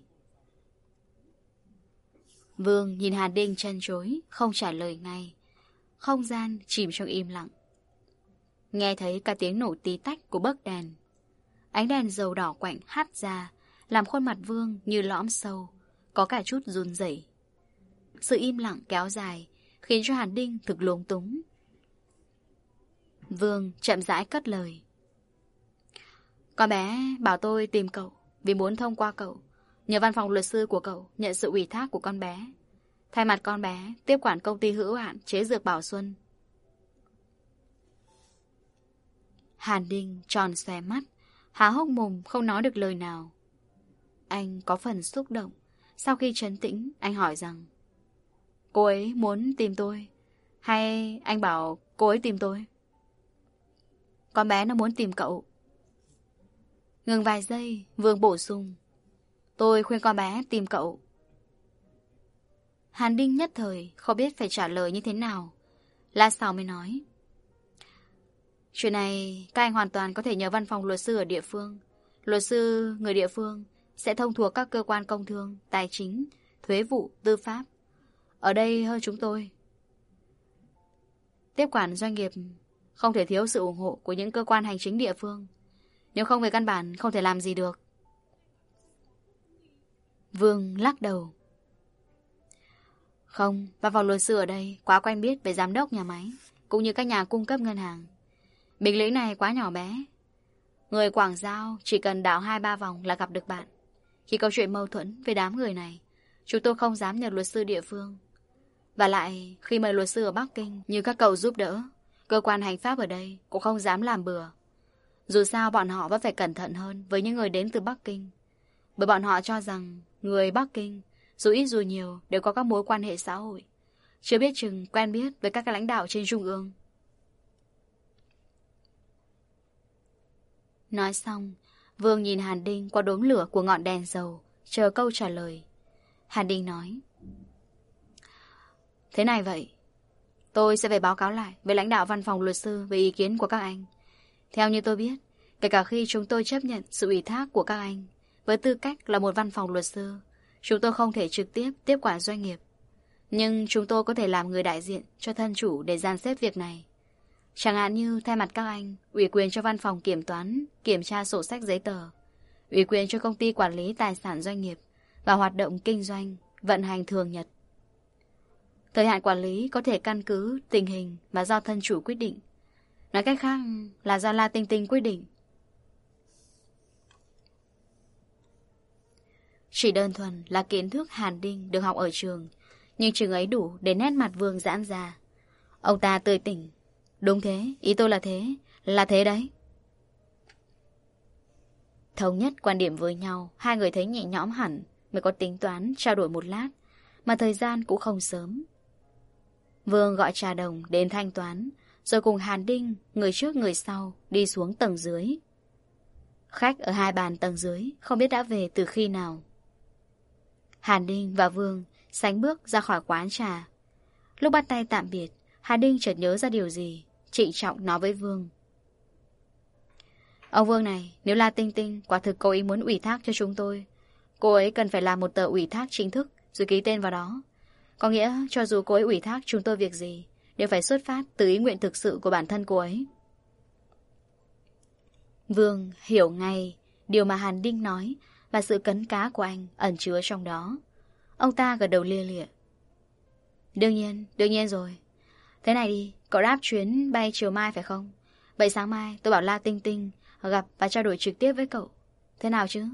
Speaker 2: Vương nhìn Hàn Đinh chân chối, không trả lời ngay. Không gian chìm trong im lặng. Nghe thấy cả tiếng nổ tí tách của bấc đèn. Ánh đèn dầu đỏ quạnh hắt ra, làm khuôn mặt Vương như lõm sâu, có cả chút run rẩy. Sự im lặng kéo dài khiến cho Hàn Đinh thực luống túng. Vương chậm rãi cất lời: Con bé bảo tôi tìm cậu vì muốn thông qua cậu, nhờ văn phòng luật sư của cậu nhận sự ủy thác của con bé, thay mặt con bé tiếp quản công ty hữu hạn chế dược Bảo Xuân. Hàn Đinh tròn xoe mắt, há hốc mồm không nói được lời nào. Anh có phần xúc động. Sau khi trấn tĩnh, anh hỏi rằng: Cô ấy muốn tìm tôi, hay anh bảo cô ấy tìm tôi? Con bé nó muốn tìm cậu. Ngừng vài giây, Vương bổ sung: Tôi khuyên con bé tìm cậu. Hàn Đinh nhất thời không biết phải trả lời như thế nào. Lát sau mới nói: Chuyện này các anh hoàn toàn có thể nhờ văn phòng luật sư ở địa phương. Luật sư người địa phương sẽ thông thuộc các cơ quan công thương, tài chính, thuế vụ, tư pháp. Ở đây hơn chúng tôi. Tiếp quản doanh nghiệp không thể thiếu sự ủng hộ của những cơ quan hành chính địa phương. Nếu không về căn bản không thể làm gì được. Vương lắc đầu: Không, văn phòng luật sư ở đây quá quen biết với giám đốc nhà máy, cũng như các nhà cung cấp ngân hàng. Bình lĩnh này quá nhỏ bé. Người Quảng Giao chỉ cần đảo hai ba vòng là gặp được bạn. Khi có chuyện mâu thuẫn với đám người này, chúng tôi không dám nhờ luật sư địa phương. Và lại, khi mời luật sư ở Bắc Kinh như các cậu giúp đỡ, cơ quan hành pháp ở đây cũng không dám làm bừa. Dù sao bọn họ vẫn phải cẩn thận hơn với những người đến từ Bắc Kinh. Bởi bọn họ cho rằng người Bắc Kinh, dù ít dù nhiều, đều có các mối quan hệ xã hội, chưa biết chừng quen biết với các lãnh đạo trên trung ương. Nói xong, Vương nhìn Hàn Đinh qua đốm lửa của ngọn đèn dầu, chờ câu trả lời. Hàn Đinh nói: Thế này vậy, Tôi sẽ phải báo cáo lại với lãnh đạo văn phòng luật sư về ý kiến của các anh. Theo như tôi biết, kể cả khi chúng tôi chấp nhận sự ủy thác của các anh, với tư cách là một văn phòng luật sư, chúng tôi không thể trực tiếp tiếp quản doanh nghiệp. Nhưng chúng tôi có thể làm người đại diện cho thân chủ để dàn xếp việc này. Chẳng hạn như thay mặt các anh, ủy quyền cho văn phòng kiểm toán kiểm tra sổ sách giấy tờ, ủy quyền cho công ty quản lý tài sản doanh nghiệp và hoạt động kinh doanh, vận hành thường nhật. Thời hạn quản lý có thể căn cứ tình hình mà do thân chủ quyết định. Nói cách khác là do La Tinh Tinh quyết định. Chỉ đơn thuần là kiến thức Hàn Đinh được học ở trường, nhưng chừng ấy đủ để nét mặt Vương giãn ra. Ông ta tươi tỉnh. Đúng thế, ý tôi là thế, là thế đấy. Thống nhất quan điểm với nhau, hai người thấy nhẹ nhõm hẳn, mới có tính toán trao đổi một lát, mà thời gian cũng không sớm. Vương gọi trà đồng đến thanh toán, rồi cùng Hàn Đinh, người trước người sau, đi xuống tầng dưới. Khách ở hai bàn tầng dưới không biết đã về từ khi nào. Hàn Đinh và Vương sánh bước ra khỏi quán trà. Lúc bắt tay tạm biệt, Hàn Đinh chợt nhớ ra điều gì, trịnh trọng nói với Vương. Ông Vương này, nếu La Tinh Tinh quả thực cố ý muốn ủy thác cho chúng tôi, cô ấy cần phải làm một tờ ủy thác chính thức rồi ký tên vào đó. Có nghĩa cho dù cô ấy ủy thác chúng tôi việc gì, đều phải xuất phát từ ý nguyện thực sự của bản thân cô ấy. Vương hiểu ngay điều mà Hàn Đinh nói và sự cấn cá của anh ẩn chứa trong đó. Ông ta gật đầu lia lịa. Đương nhiên, đương nhiên rồi. Thế này đi, cậu đáp chuyến bay chiều mai phải không? Vậy sáng mai tôi bảo La Tinh Tinh gặp và trao đổi trực tiếp với cậu. Thế nào chứ?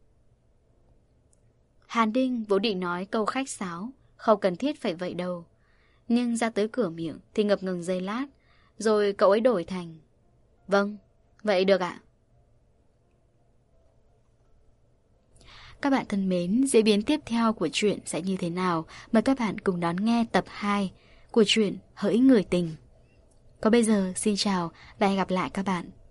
Speaker 2: Hàn Đinh vốn định nói câu khách sáo, không cần thiết phải vậy đâu. Nhưng ra tới cửa miệng thì ngập ngừng giây lát, rồi cậu ấy đổi thành vâng, vậy được ạ. Các bạn thân mến, diễn biến tiếp theo của chuyện sẽ như thế nào? Mời các bạn cùng đón nghe tập hai của truyện Hỡi Người Tình. Còn bây giờ, xin chào và hẹn gặp lại các bạn.